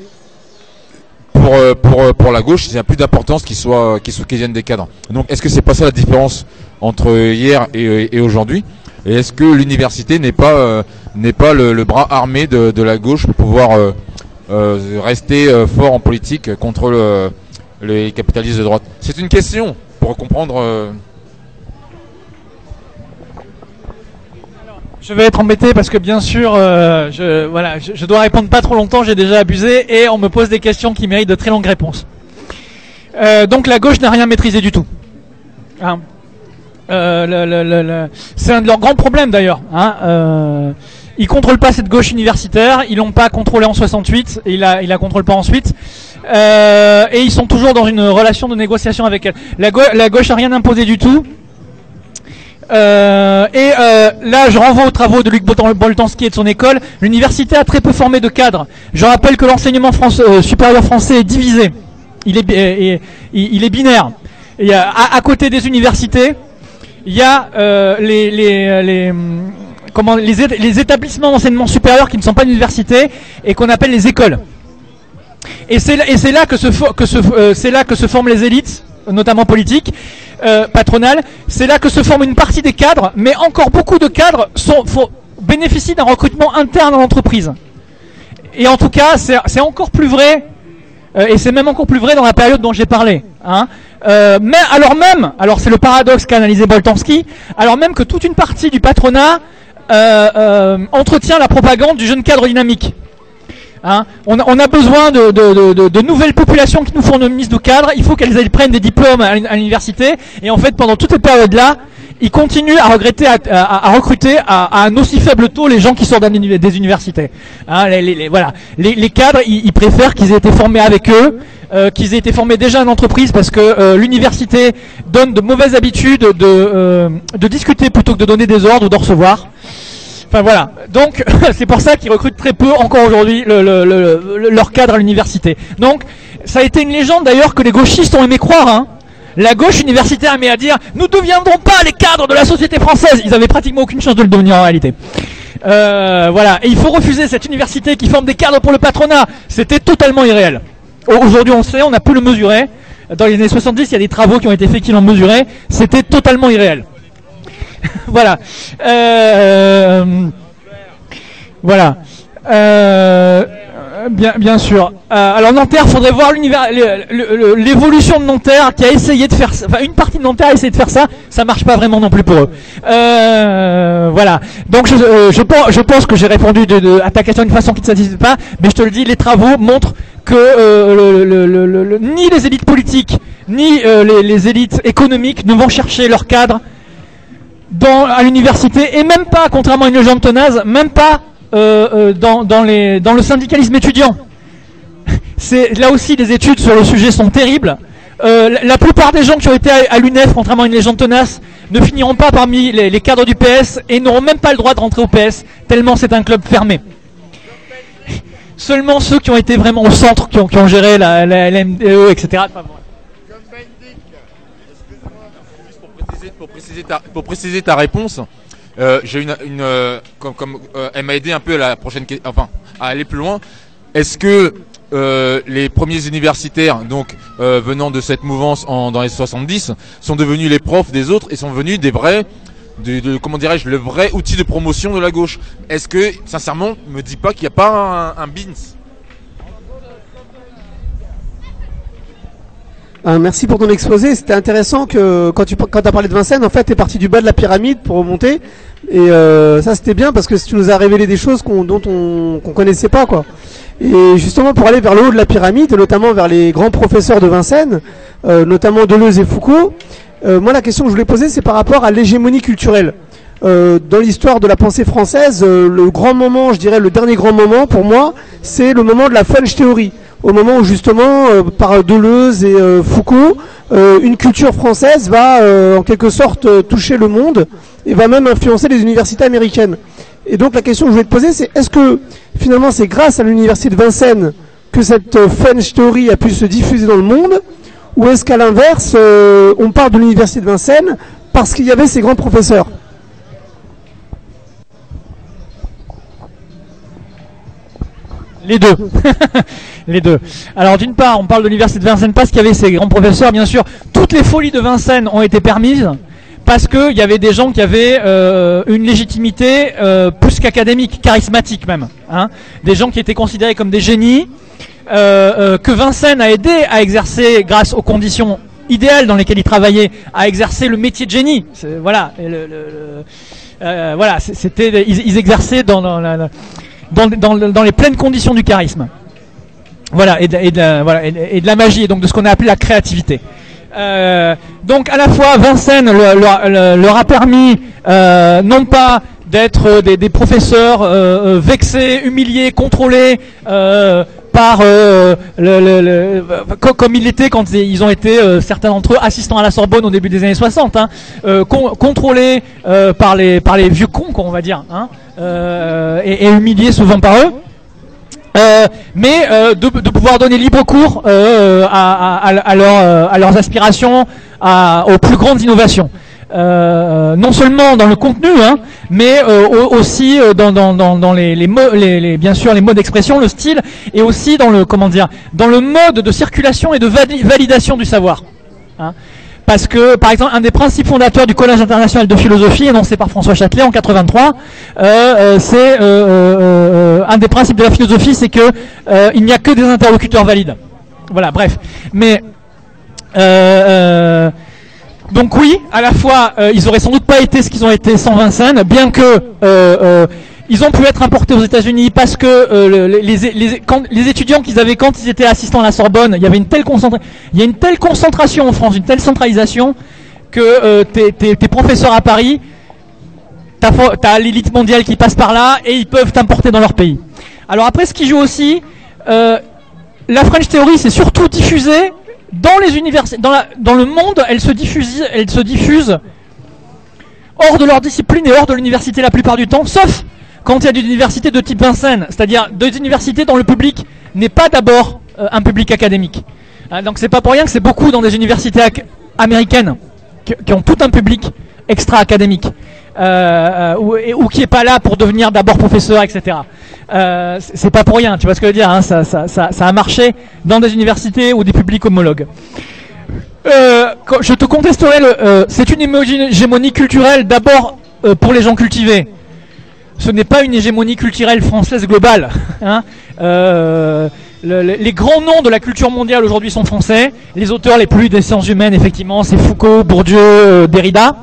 pour la gauche, il n'y a plus d'importance qu'ils viennent des cadres. Donc est-ce que c'est pas ça la différence entre hier et aujourd'hui? Et est-ce que l'université n'est pas le bras armé de la gauche pour pouvoir rester fort en politique contre les capitalistes de droite? C'est une question pour comprendre Je vais être embêté parce que bien sûr, je dois répondre pas trop longtemps, j'ai déjà abusé et on me pose des questions qui méritent de très longues réponses. Donc la gauche n'a rien maîtrisé du tout. Hein. C'est un de leurs grands problèmes d'ailleurs. Hein. Ils contrôlent pas cette gauche universitaire, ils l'ont pas contrôlée en 68 et ils la contrôlent pas ensuite. Et ils sont toujours dans une relation de négociation avec elle. La gauche a rien imposé du tout. Là, je renvoie aux travaux de Luc Boltanski et de son école. L'université a très peu formé de cadres. Je rappelle que l'enseignement supérieur français est divisé. Il est binaire. Il y a, à côté des universités, il y a les établissements d'enseignement supérieur qui ne sont pas universités et qu'on appelle les écoles. Et c'est là que se forment les élites, notamment politiques, patronales. C'est là que se forme une partie des cadres, mais encore beaucoup de cadres bénéficient d'un recrutement interne à l'entreprise. Et en tout cas, c'est encore plus vrai, et c'est même encore plus vrai dans la période dont j'ai parlé. Hein. Mais alors c'est le paradoxe qu'a analysé Boltanski, alors même que toute une partie du patronat entretient la propagande du jeune cadre dynamique. Hein, on a besoin de nouvelles populations qui nous fournissent de cadres. Il faut qu'elles prennent des diplômes à l'université. Et en fait, pendant toute cette période-là, ils continuent à recruter à un aussi faible taux les gens qui sortent des universités. Hein, les cadres, ils préfèrent qu'ils aient été formés avec eux, qu'ils aient été formés déjà en entreprise, parce que l'université donne de mauvaises habitudes de discuter plutôt que de donner des ordres ou de recevoir. Enfin voilà, donc c'est pour ça qu'ils recrutent très peu encore aujourd'hui leur cadre à l'université. Donc ça a été une légende d'ailleurs que les gauchistes ont aimé croire. Hein. La gauche universitaire aimait à dire « Nous ne deviendrons pas les cadres de la société française ». Ils avaient pratiquement aucune chance de le devenir en réalité. Voilà, et il faut refuser cette université qui forme des cadres pour le patronat. C'était totalement irréel. Aujourd'hui on le sait, on a pu le mesurer. Dans les années 70, il y a des travaux qui ont été faits qui l'ont mesuré. C'était totalement irréel. Voilà. Voilà. Bien sûr. Alors Nanterre, faudrait voir l'évolution de Nanterre qui a essayé de faire ça. Enfin, une partie de Nanterre a essayé de faire ça. Ça marche pas vraiment non plus pour eux. Voilà. Donc je pense que j'ai répondu à ta question d'une façon qui ne satisfait pas, mais je te le dis, les travaux montrent que ni les élites politiques ni les élites économiques ne vont chercher leur cadre à l'université, et même pas, contrairement à une légende tenace, même pas dans le syndicalisme étudiant. Là aussi, les études sur le sujet sont terribles. La plupart des gens qui ont été à l'UNEF, contrairement à une légende tenace, ne finiront pas parmi les cadres du PS et n'auront même pas le droit de rentrer au PS, tellement c'est un club fermé. Seulement ceux qui ont été vraiment au centre, qui ont géré la MDE, etc. Enfin, bon. Pour préciser ta réponse, j'ai elle m'a aidé un peu à la prochaine, enfin, à aller plus loin. Est-ce que les premiers universitaires, donc venant de cette mouvance dans les 70, sont devenus les profs des autres et sont devenus des vrais, comment dirais-je, le vrai outil de promotion de la gauche? Est-ce que, sincèrement, me dis pas qu'il n'y a pas un BINS? Merci pour ton exposé. C'était intéressant que quand tu as parlé de Vincennes, en fait, tu es parti du bas de la pyramide pour remonter. Et ça, c'était bien parce que tu nous as révélé des choses dont on connaissait pas, quoi. Et justement, pour aller vers le haut de la pyramide, et notamment vers les grands professeurs de Vincennes, notamment Deleuze et Foucault, moi, la question que je voulais poser, c'est par rapport à l'hégémonie culturelle. Dans l'histoire de la pensée française, le grand moment, je dirais le dernier grand moment pour moi, c'est le moment de la French Theory. Au moment où justement, par Deleuze et Foucault, une culture française va en quelque sorte toucher le monde et va même influencer les universités américaines. Et donc la question que je voulais te poser, c'est est-ce que finalement c'est grâce à l'université de Vincennes que cette French Theory a pu se diffuser dans le monde, ou est-ce qu'à l'inverse, on parle de l'université de Vincennes parce qu'il y avait ces grands professeurs? Les deux. Les deux. Alors d'une part, on parle de l'université de Vincennes parce qu'il y avait ces grands professeurs, bien sûr. Toutes les folies de Vincennes ont été permises parce qu'il y avait des gens qui avaient une légitimité plus qu'académique, charismatique même. Hein. Des gens qui étaient considérés comme des génies, que Vincennes a aidé à exercer, grâce aux conditions idéales dans lesquelles ils travaillaient, à exercer le métier de génie. Voilà. Voilà, ils exerçaient dans les pleines conditions du charisme. Voilà, et de la magie, et donc de ce qu'on a appelé la créativité. Donc à la fois Vincennes leur a permis non pas d'être des professeurs vexés, humiliés, contrôlés par comme il l'était quand ils ont été certains d'entre eux assistants à la Sorbonne au début des années 60, hein, contrôlés par les vieux cons, on va dire, hein, et humiliés souvent par eux. Mais de pouvoir donner libre cours à leurs aspirations, aux plus grandes innovations. Non seulement dans le contenu, hein, mais aussi dans bien sûr les modes d'expression, le style, et aussi dans le mode de circulation et de validation du savoir. Hein. Parce que, par exemple, un des principes fondateurs du Collège international de philosophie, énoncé par François Châtelet en 83, c'est un des principes de la philosophie, c'est que il n'y a que des interlocuteurs valides. Voilà, bref. Mais donc oui, à la fois, ils auraient sans doute pas été ce qu'ils ont été sans Vincennes, bien que ils ont pu être importés aux États-Unis parce que les étudiants qu'ils avaient quand ils étaient assistants à la Sorbonne, il y avait une telle concentration en France, une telle centralisation que tes professeurs à Paris, t'as l'élite mondiale qui passe par là et ils peuvent t'importer dans leur pays. Alors après, ce qui joue aussi, la French Theory s'est surtout diffusée dans les universités, dans le monde. Elle se diffuse hors de leur discipline et hors de l'université la plupart du temps, sauf quand il y a des universités de type Vincennes, c'est-à-dire des universités dont le public n'est pas d'abord un public académique. Donc c'est pas pour rien que c'est beaucoup dans des universités américaines qui ont tout un public extra-académique, ou qui est pas là pour devenir d'abord professeur, etc. C'est pas pour rien, tu vois ce que je veux dire, hein, ça a marché dans des universités ou des publics homologues. Je te contesterai, c'est une hégémonie culturelle d'abord pour les gens cultivés. Ce n'est pas une hégémonie culturelle française globale. Hein. Les grands noms de la culture mondiale aujourd'hui sont français. Les auteurs les plus des sciences humaines, effectivement, c'est Foucault, Bourdieu, Derrida.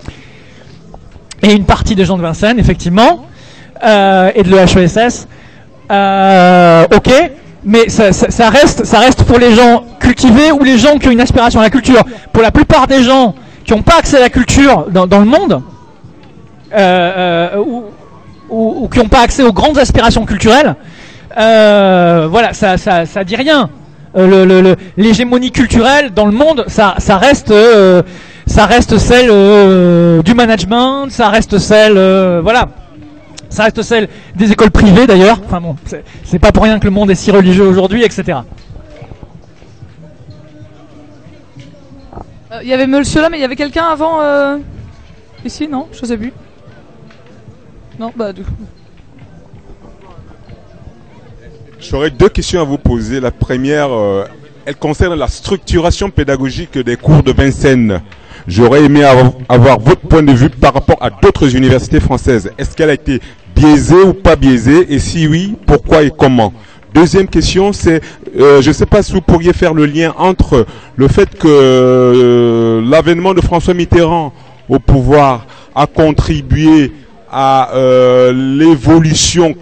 Et une partie des gens de Vincennes, effectivement. Et de l'EHESS. Ok. Mais ça reste pour les gens cultivés ou les gens qui ont une aspiration à la culture. Pour la plupart des gens qui n'ont pas accès à la culture dans le monde, ou qui n'ont pas accès aux grandes aspirations culturelles, voilà, ça dit rien. L'hégémonie culturelle dans le monde, ça reste celle du management, ça reste celle, voilà, ça reste celle des écoles privées d'ailleurs. Enfin bon, c'est pas pour rien que le monde est si religieux aujourd'hui, etc. Il y avait monsieur là, mais il y avait quelqu'un avant ici, non? Je sais plus. Non, bah du coup. J'aurais deux questions à vous poser. La première, elle concerne la structuration pédagogique des cours de Vincennes. J'aurais aimé avoir votre point de vue par rapport à d'autres universités françaises. Est-ce qu'elle a été biaisée ou pas biaisée? Et si oui, pourquoi et comment? Deuxième question, c'est, je ne sais pas si vous pourriez faire le lien entre le fait que l'avènement de François Mitterrand au pouvoir a contribué à l'évolution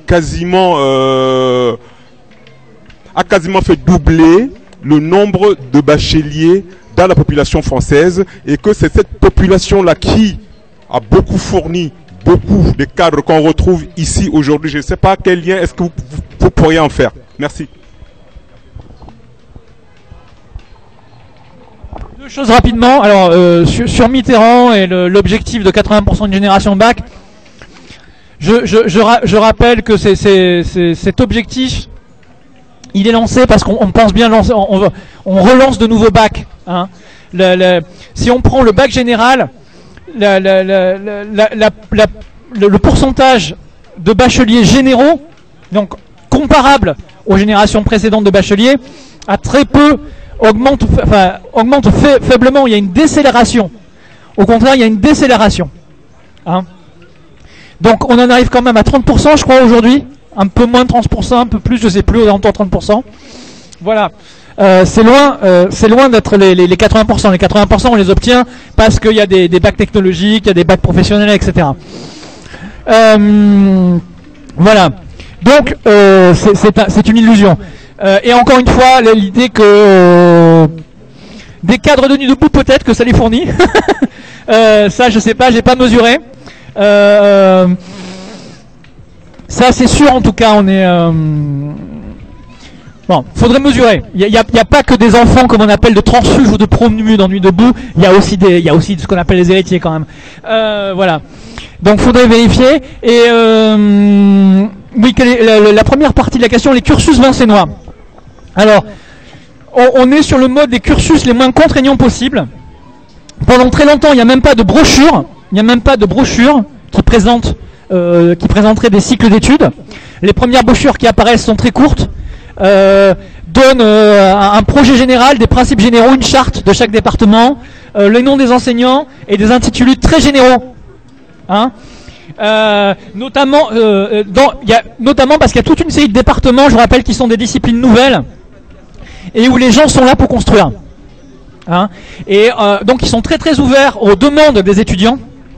a quasiment fait doubler le nombre de bacheliers dans la population française, et que c'est cette population-là qui a beaucoup fourni beaucoup des cadres qu'on retrouve ici aujourd'hui. Je ne sais pas quel lien est-ce que vous pourriez en faire. Merci. Deux choses rapidement. Alors sur Mitterrand et l'objectif de 80% d'une génération bac, je rappelle que cet objectif, il est lancé parce qu'on pense bien lancer, on relance de nouveaux bacs. Hein. Si on prend le bac général, le pourcentage de bacheliers généraux, donc comparable aux générations précédentes de bacheliers, a très peu augmente faiblement. Il y a une décélération. Au contraire, il y a une décélération. Hein. Donc on en arrive quand même à 30%, je crois, aujourd'hui. Un peu moins de 30%, un peu plus, je sais plus, aux alentours de 30%. Voilà. C'est loin d'être les 80%. Les 80%, on les obtient parce qu'il y a des bacs technologiques, il y a des bacs professionnels, etc. Voilà. Donc c'est une illusion. Et encore une fois, l'idée que des cadres de nuit debout, peut-être que ça les fournit. Ça, je sais pas, j'ai pas mesuré. Ça, c'est sûr. En tout cas, on est. Bon, faudrait mesurer. Il y a pas que des enfants, comme on appelle, de transfuges ou de promus dans nuit debout. Il y a aussi ce qu'on appelle les héritiers quand même. Voilà. Donc, faudrait vérifier. Et oui, quelle est la première partie de la question, les cursus vincennois. Alors, on est sur le mode des cursus les moins contraignants possibles. Pendant très longtemps, il n'y a même pas de brochure. Il n'y a même pas de brochure qui présenterait des cycles d'études. Les premières brochures qui apparaissent sont très courtes. Donne un projet général, des principes généraux, une charte de chaque département, le nom des enseignants et des intitulés très généraux. Hein, notamment parce qu'il y a toute une série de départements, je vous rappelle, qui sont des disciplines nouvelles et où les gens sont là pour construire. Hein, et donc ils sont très très ouverts aux demandes des étudiants.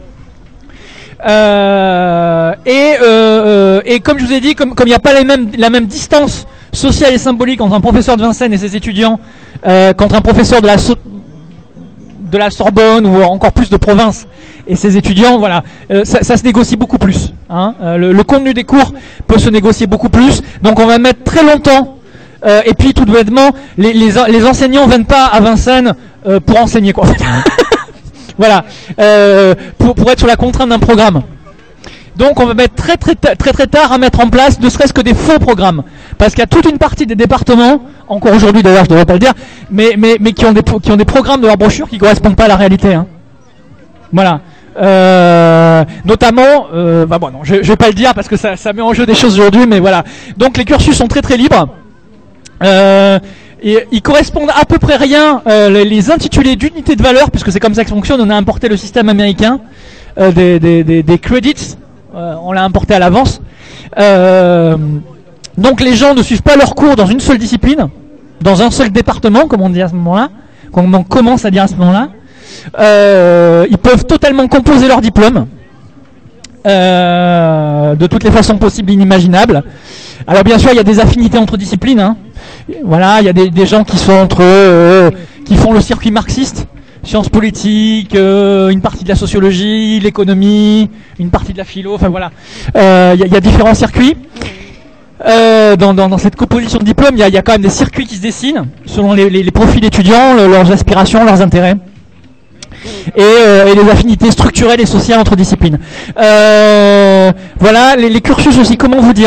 Et comme je vous ai dit, comme il n'y a pas la même distance sociale et symbolique entre un professeur de Vincennes et ses étudiants qu'entre un professeur de la Sorbonne ou encore plus de province et ses étudiants, voilà, ça se négocie beaucoup plus. Hein, le contenu des cours peut se négocier beaucoup plus. Donc on va mettre très longtemps. Et puis tout bêtement, les enseignants viennent pas à Vincennes pour enseigner, quoi. Voilà, pour être sur la contrainte d'un programme. Donc on va mettre très tard à mettre en place ne serait-ce que des faux programmes, parce qu'il y a toute une partie des départements, encore aujourd'hui d'ailleurs je devrais pas le dire, mais qui ont des programmes de leur brochure qui correspondent pas à la réalité. Hein. Voilà. Notamment, bon, non, je vais pas le dire parce que ça met en jeu des choses aujourd'hui, mais voilà. Donc les cursus sont très libres. Et ils correspondent à peu près rien, les intitulés d'unités de valeur, puisque c'est comme ça que ça fonctionne. On a importé le système américain des credits, on l'a importé à l'avance. Donc les gens ne suivent pas leurs cours dans une seule discipline, dans un seul département, comme on dit à ce moment-là, comme on commence à dire à ce moment-là. Ils peuvent totalement composer leur diplôme de toutes les façons possibles et inimaginables. Alors bien sûr, il y a des affinités entre disciplines. Hein. Voilà, il y a des gens qui sont qui font le circuit marxiste, sciences politiques, une partie de la sociologie, l'économie, une partie de la philo. Enfin voilà, il y a différents circuits. Dans cette composition de diplôme, il y a quand même des circuits qui se dessinent selon les profils étudiants, leurs aspirations, leurs intérêts. Et les affinités structurelles et sociales entre disciplines. Voilà, les cursus aussi, comment vous dire ?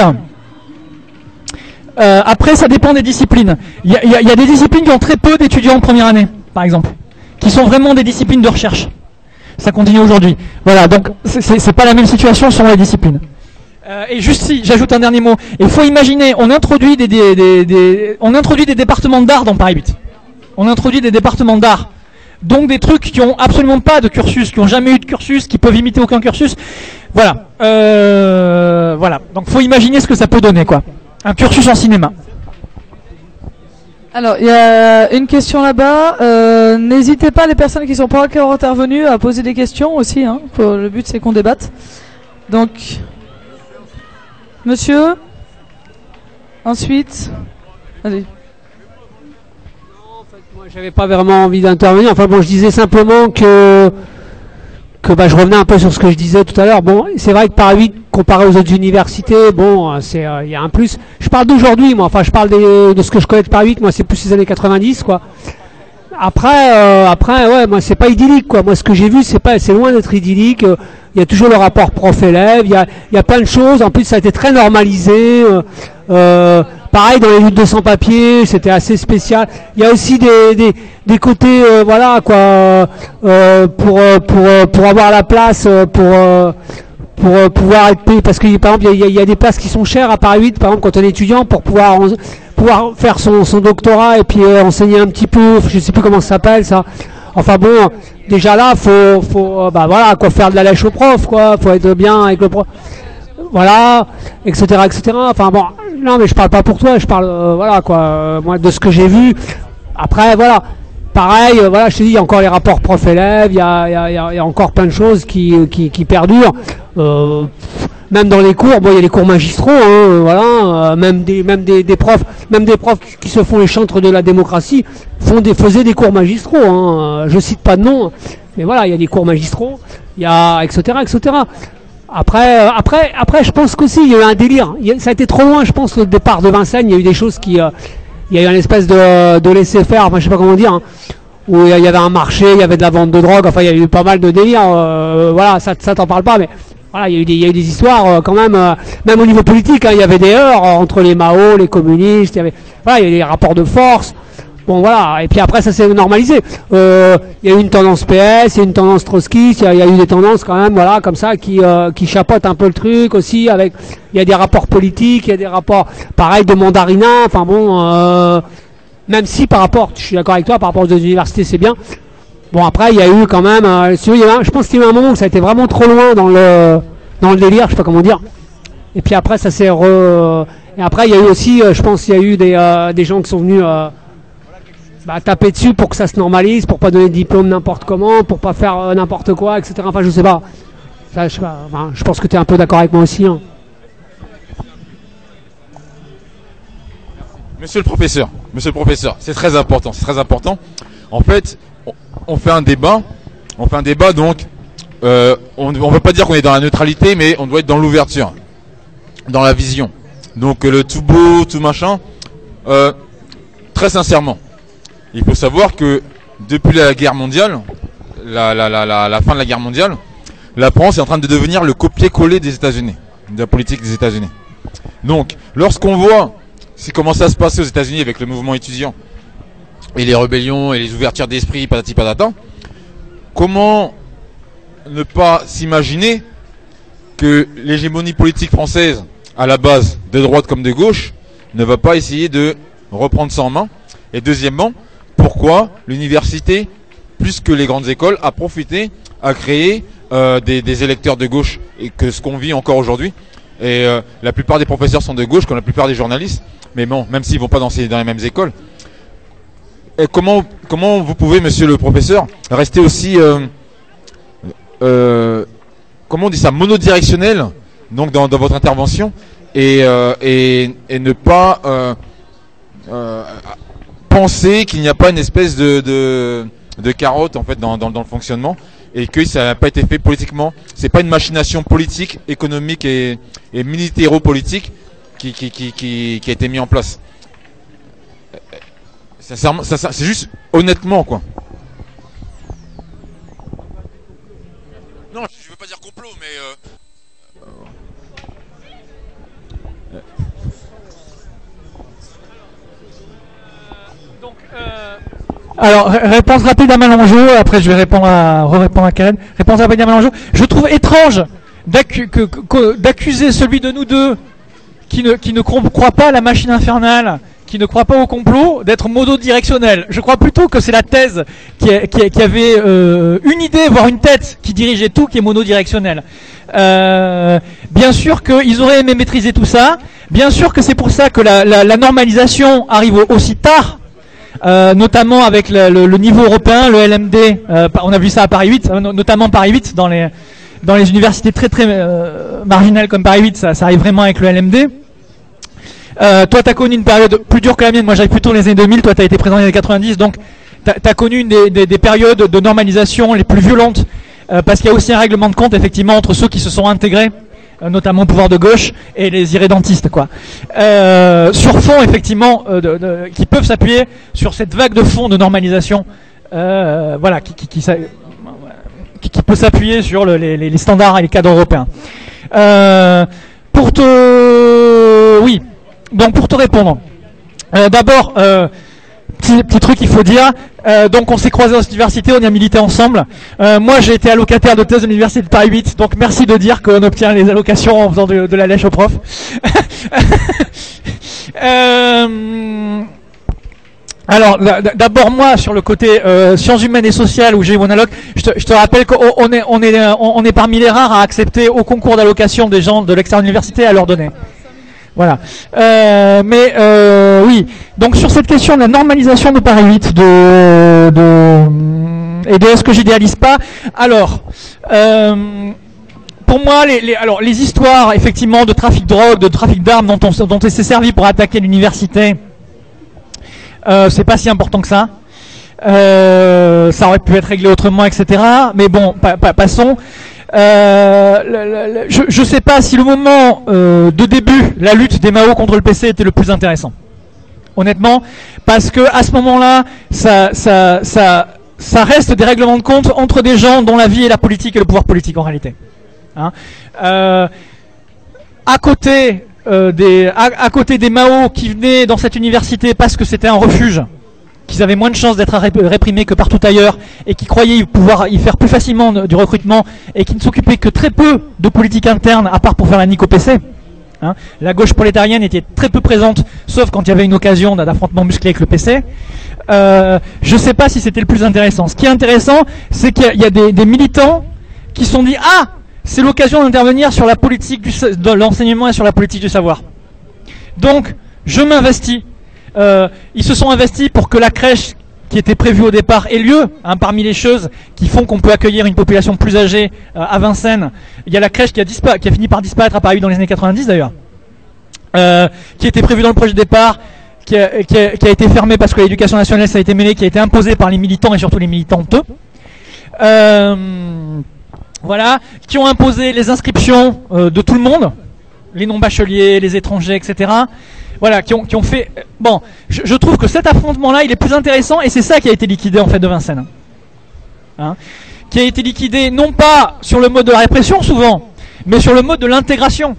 Après, ça dépend des disciplines. Il y a des disciplines qui ont très peu d'étudiants en première année, par exemple, qui sont vraiment des disciplines de recherche. Ça continue aujourd'hui. Voilà, donc c'est pas la même situation selon les disciplines. Et juste si, j'ajoute un dernier mot. Il faut imaginer, on introduit des départements d'art dans Paris 8. On introduit des départements d'art. Donc des trucs qui ont absolument pas de cursus, qui ont jamais eu de cursus, qui peuvent imiter aucun cursus. Voilà. Voilà. Donc faut imaginer ce que ça peut donner, quoi. Un cursus en cinéma. Alors, il y a une question là-bas. N'hésitez pas, les personnes qui ne sont pas encore intervenues, à poser des questions aussi. Hein. Le but, c'est qu'on débatte. Donc, monsieur. Ensuite. Allez. Moi, j'avais pas vraiment envie d'intervenir. Enfin bon, je disais simplement que je revenais un peu sur ce que je disais tout à l'heure. Bon, c'est vrai que Paris 8, comparé aux autres universités, bon, il y a un plus. Je parle d'aujourd'hui, moi. Enfin, je parle de ce que je connais de Paris 8. Moi, c'est plus les années 90, quoi. Après, ouais, moi, c'est pas idyllique, quoi. Moi, ce que j'ai vu, c'est loin d'être idyllique. Il y a toujours le rapport prof-élève. Il y a plein de choses. En plus, ça a été très normalisé. Pareil dans les luttes de sans-papiers, c'était assez spécial. Il y a aussi des côtés, voilà quoi, pour avoir la place, pour pouvoir être payé, parce que par exemple il y a des places qui sont chères à Paris 8, par exemple quand on est étudiant, pour pouvoir faire son doctorat et puis enseigner un petit peu, je sais plus comment ça s'appelle ça. Enfin bon, déjà là faut bah voilà quoi, faire de la lèche au prof quoi, faut être bien avec le prof. Voilà, etc. Enfin bon, non mais je parle pas pour toi, je parle voilà quoi, moi de ce que j'ai vu. Après voilà, pareil, voilà, je te dis, il y a encore les rapports prof-élèves, il y a encore plein de choses qui perdurent. Même dans les cours, bon, il y a les cours magistraux, hein, voilà, même des profs qui se font les chantres de la démocratie faisaient des cours magistraux. Hein, je cite pas de nom, mais voilà, il y a des cours magistraux, il y a etc. Après, je pense qu'aussi il y a eu un délire. Ça a été trop loin, je pense, le départ de Vincennes. Il y a eu des choses qui, il y a eu une espèce de laisser faire, enfin je sais pas comment dire, hein, où il y avait un marché, il y avait de la vente de drogue, enfin il y a eu pas mal de délire. Voilà, ça t'en parle pas, mais voilà, il y a eu des histoires quand même, même au niveau politique, hein, il y avait des heurts entre les Mao, les communistes, il y avait des rapports de force. Bon voilà, et puis après ça s'est normalisé. Il y a eu une tendance PS, il y a une tendance trotskiste, il y a eu des tendances quand même, voilà, comme ça, qui chapeautent un peu le truc aussi. Avec, il y a des rapports politiques, il y a des rapports, pareil, de mandarinat. Enfin bon, même si par rapport, je suis d'accord avec toi, par rapport aux universités, c'est bien. Bon après, il y a eu quand même, je pense qu'il y a eu un moment où ça a été vraiment trop loin dans le délire, je sais pas comment dire. Et puis après, ça s'est et après, il y a eu aussi, je pense, qu'il y a eu des gens qui sont venus. Taper dessus pour que ça se normalise, pour pas donner de diplôme n'importe comment, pour pas faire n'importe quoi, etc. Enfin, je sais pas. Ça, je pense que tu es un peu d'accord avec moi aussi. Hein. Monsieur le professeur, c'est très important. En fait, on fait un débat, donc on ne veut pas dire qu'on est dans la neutralité, mais on doit être dans l'ouverture, dans la vision. Donc le tout beau, tout machin, très sincèrement. Il faut savoir que depuis la guerre mondiale, la fin de la guerre mondiale, la France est en train de devenir le copier-coller des États-Unis, de la politique des États-Unis. Donc, lorsqu'on voit comment ça se passait aux États-Unis avec le mouvement étudiant et les rébellions et les ouvertures d'esprit, patati patata, comment ne pas s'imaginer que l'hégémonie politique française, à la base de droite comme de gauche, ne va pas essayer de reprendre ça en main. Et deuxièmement, pourquoi l'université, plus que les grandes écoles, a profité à créer des électeurs de gauche, et que ce qu'on vit encore aujourd'hui. Et la plupart des professeurs sont de gauche, comme la plupart des journalistes, mais bon, même s'ils vont pas dans les mêmes écoles. Et comment vous pouvez, monsieur le professeur, rester aussi comment on dit ça, monodirectionnel, donc dans votre intervention, et ne pas penser qu'il n'y a pas une espèce de carotte en fait dans le fonctionnement, et que ça n'a pas été fait politiquement. C'est pas une machination politique, économique et militéro-politique qui a été mis en place. Sincèrement, c'est juste honnêtement quoi. Non, je veux pas dire complot, mais Alors, réponse rapide à Malangeau, après je vais re-répondre à Karen. Réponse rapide à Malangeau. Je trouve étrange d'accuser celui de nous deux qui ne croit pas à la machine infernale, qui ne croit pas au complot, d'être monodirectionnel. Je crois plutôt que c'est la thèse qui avait une idée, voire une tête, qui dirigeait tout, qui est monodirectionnelle. Bien sûr qu'ils auraient aimé maîtriser tout ça. Bien sûr que c'est pour ça que la normalisation arrive aussi tard. Notamment avec le niveau européen, le LMD, on a vu ça à Paris 8, notamment Paris 8, dans les universités très marginales comme Paris 8, ça arrive vraiment avec le LMD. Toi, tu as connu une période plus dure que la mienne, moi j'arrive plutôt dans les années 2000, toi tu as été présent dans les années 90, donc tu as connu des périodes de normalisation les plus violentes, parce qu'il y a aussi un règlement de compte effectivement entre ceux qui se sont intégrés, notamment au pouvoir de gauche, et les irrédentistes quoi. Sur fond effectivement qui peuvent s'appuyer sur cette vague de fond de normalisation, voilà, qui peut s'appuyer sur les standards et les cadres européens. Pour te répondre, d'abord petit truc qu'il faut dire. Donc on s'est croisés dans cette université, on y a milité ensemble. Moi j'ai été allocataire de thèse de l'université de Paris 8, donc merci de dire qu'on obtient les allocations en faisant de la lèche aux profs. Alors d'abord moi sur le côté sciences humaines et sociales où j'ai eu mon alloc, je te rappelle qu'on est parmi les rares à accepter au concours d'allocation des gens de l'extérieur de l'université à leur donner. Voilà. Oui. Donc sur cette question de la normalisation de Paris 8 et de est-ce que j'idéalise pas. Alors, pour moi, les histoires effectivement de trafic de drogue, de trafic d'armes dont on s'est servi pour attaquer l'université, c'est pas si important que ça. Ça aurait pu être réglé autrement, etc. Mais bon, passons. Je sais pas si le moment de début, la lutte des Mao contre le PC était le plus intéressant. Honnêtement, parce que à ce moment-là, ça reste des règlements de compte entre des gens dont la vie est la politique et le pouvoir politique en réalité. Hein, à côté des Mao qui venaient dans cette université parce que c'était un refuge, qu'ils avaient moins de chances d'être réprimés que partout ailleurs et qui croyaient pouvoir y faire plus facilement du recrutement et qui ne s'occupaient que très peu de politique interne à part pour faire la nique au PC. Hein, la gauche prolétarienne était très peu présente, sauf quand il y avait une occasion d'affrontement musclé avec le PC. Je sais pas si c'était le plus intéressant. Ce qui est intéressant, c'est qu'il y a des militants qui se sont dit « Ah, c'est l'occasion d'intervenir sur la politique de l'enseignement et sur la politique du savoir. Donc, je m'investis. » Ils se sont investis pour que la crèche qui était prévue au départ ait lieu. Hein, parmi les choses qui font qu'on peut accueillir une population plus âgée à Vincennes, il y a la crèche qui a fini par disparaître à Paris dans les années 90 d'ailleurs, qui était prévue dans le projet de départ, qui a été fermée parce que l'éducation nationale ça a été mêlé, qui a été imposée par les militants et surtout les militanteux. Voilà, qui ont imposé les inscriptions de tout le monde, les non-bacheliers, les étrangers, etc. Voilà, qui ont fait... Bon, je trouve que cet affrontement-là, il est plus intéressant, et c'est ça qui a été liquidé, en fait, de Vincennes. Hein, qui a été liquidé, non pas sur le mode de la répression, souvent, mais sur le mode de l'intégration.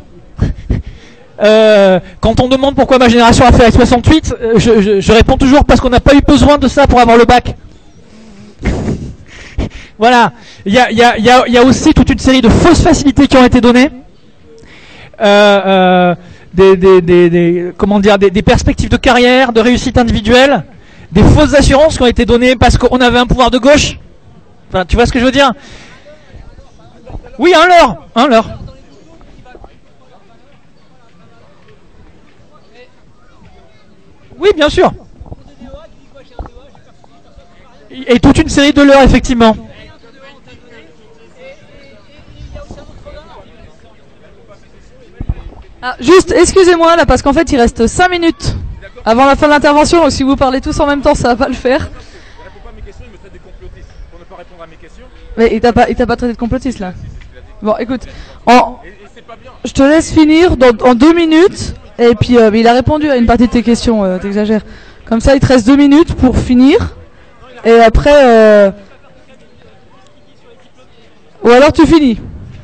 Quand on demande pourquoi ma génération a fait avec 68, je réponds toujours parce qu'on n'a pas eu besoin de ça pour avoir le bac. Voilà, il y a aussi toute une série de fausses facilités qui ont été données. Des perspectives de carrière, de réussite individuelle, des fausses assurances qui ont été données parce qu'on avait un pouvoir de gauche. Enfin, tu vois ce que je veux dire? Oui, un leurre. Oui, bien sûr. Et toute une série de leurres, effectivement. Ah, juste, excusez-moi là, parce qu'en fait il reste 5 minutes avant la fin de l'intervention, donc si vous parlez tous en même temps, ça va pas le faire. Mais il t'a pas traité de complotiste là. Bon, écoute, je te laisse finir en 2 minutes, et puis il a répondu à une partie de tes questions, t'exagères. Comme ça, il te reste 2 minutes pour finir, et après... Ou alors tu finis.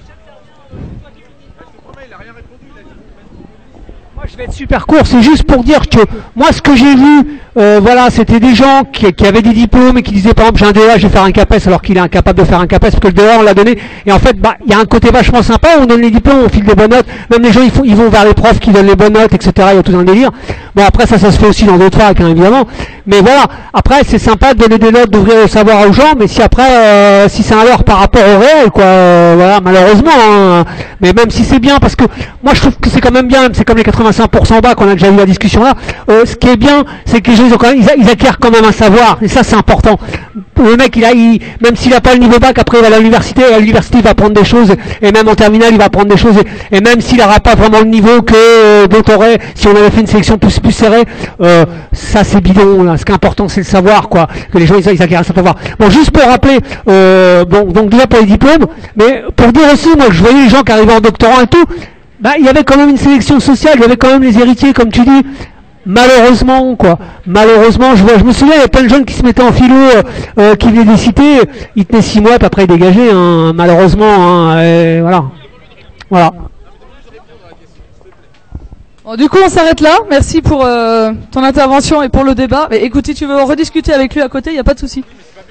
Je vais être super court, c'est juste pour dire que moi ce que j'ai vu, voilà, c'était des gens qui avaient des diplômes et qui disaient par exemple j'ai un DEA, je vais faire un CAPES alors qu'il est incapable de faire un CAPES parce que le DEA on l'a donné, et en fait il y a un côté vachement sympa, on donne les diplômes, on file des bonnes notes, même les gens ils vont vers les profs qui donnent les bonnes notes, etc. Il y a tout un délire. Bon après ça se fait aussi dans d'autres facs hein, évidemment, mais voilà, après c'est sympa de donner des notes, d'ouvrir le savoir aux gens, mais si après si c'est un leurre par rapport au réel quoi, voilà malheureusement hein, mais même si c'est bien, parce que moi je trouve que c'est quand même bien, c'est comme les 85% bas qu'on a déjà eu la discussion là, ce qui est bien c'est que les gens ils acquièrent quand même un savoir, et ça c'est important. Le mec même s'il a pas le niveau bac, après il va à l'université, et à l'université il va apprendre des choses, et même en terminale il va apprendre des choses, et même s'il n'aura pas vraiment le niveau que dont aurait si on avait fait une sélection plus serrée, ça c'est bidon là. Ce qui est important c'est le savoir quoi, que les gens ils acquièrent un savoir. Bon, juste pour rappeler, donc déjà pour les diplômes, mais pour dire aussi, moi je voyais les gens qui arrivaient en doctorat et tout, bah il y avait quand même une sélection sociale, il y avait quand même les héritiers comme tu dis. Malheureusement quoi, je me souviens il y a plein de jeunes qui se mettaient en philo, qui venaient des cités, ils tenaient 6 mois puis après ils dégageaient hein, malheureusement hein, voilà. Bon, du coup on s'arrête là, merci pour ton intervention et pour le débat. Mais écoute, si tu veux en rediscuter avec lui à côté, il n'y a pas de souci.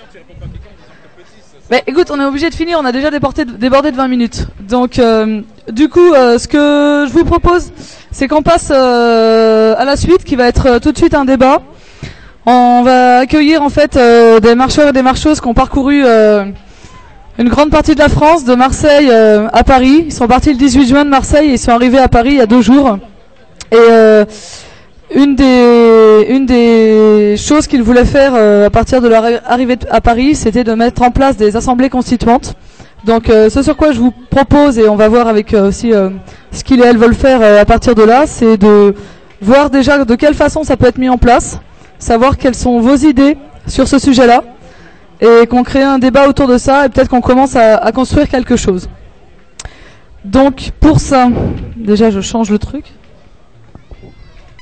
Mais écoute, on est obligé de finir, on a déjà débordé de 20 minutes. Donc du coup ce que je vous propose, c'est qu'on passe à la suite, qui va être tout de suite un débat. On va accueillir en fait des marcheurs et des marcheuses qui ont parcouru une grande partie de la France, de Marseille à Paris. Ils sont partis le 18 juin de Marseille et ils sont arrivés à Paris il y a 2 jours. Et une des choses qu'ils voulaient faire à partir de leur arrivée à Paris, c'était de mettre en place des assemblées constituantes. Donc ce sur quoi je vous propose, et on va voir avec aussi ce qu'ils et elles veulent faire à partir de là, c'est de voir déjà de quelle façon ça peut être mis en place, savoir quelles sont vos idées sur ce sujet-là, et qu'on crée un débat autour de ça, et peut-être qu'on commence à construire quelque chose. Donc pour ça, déjà je change le truc.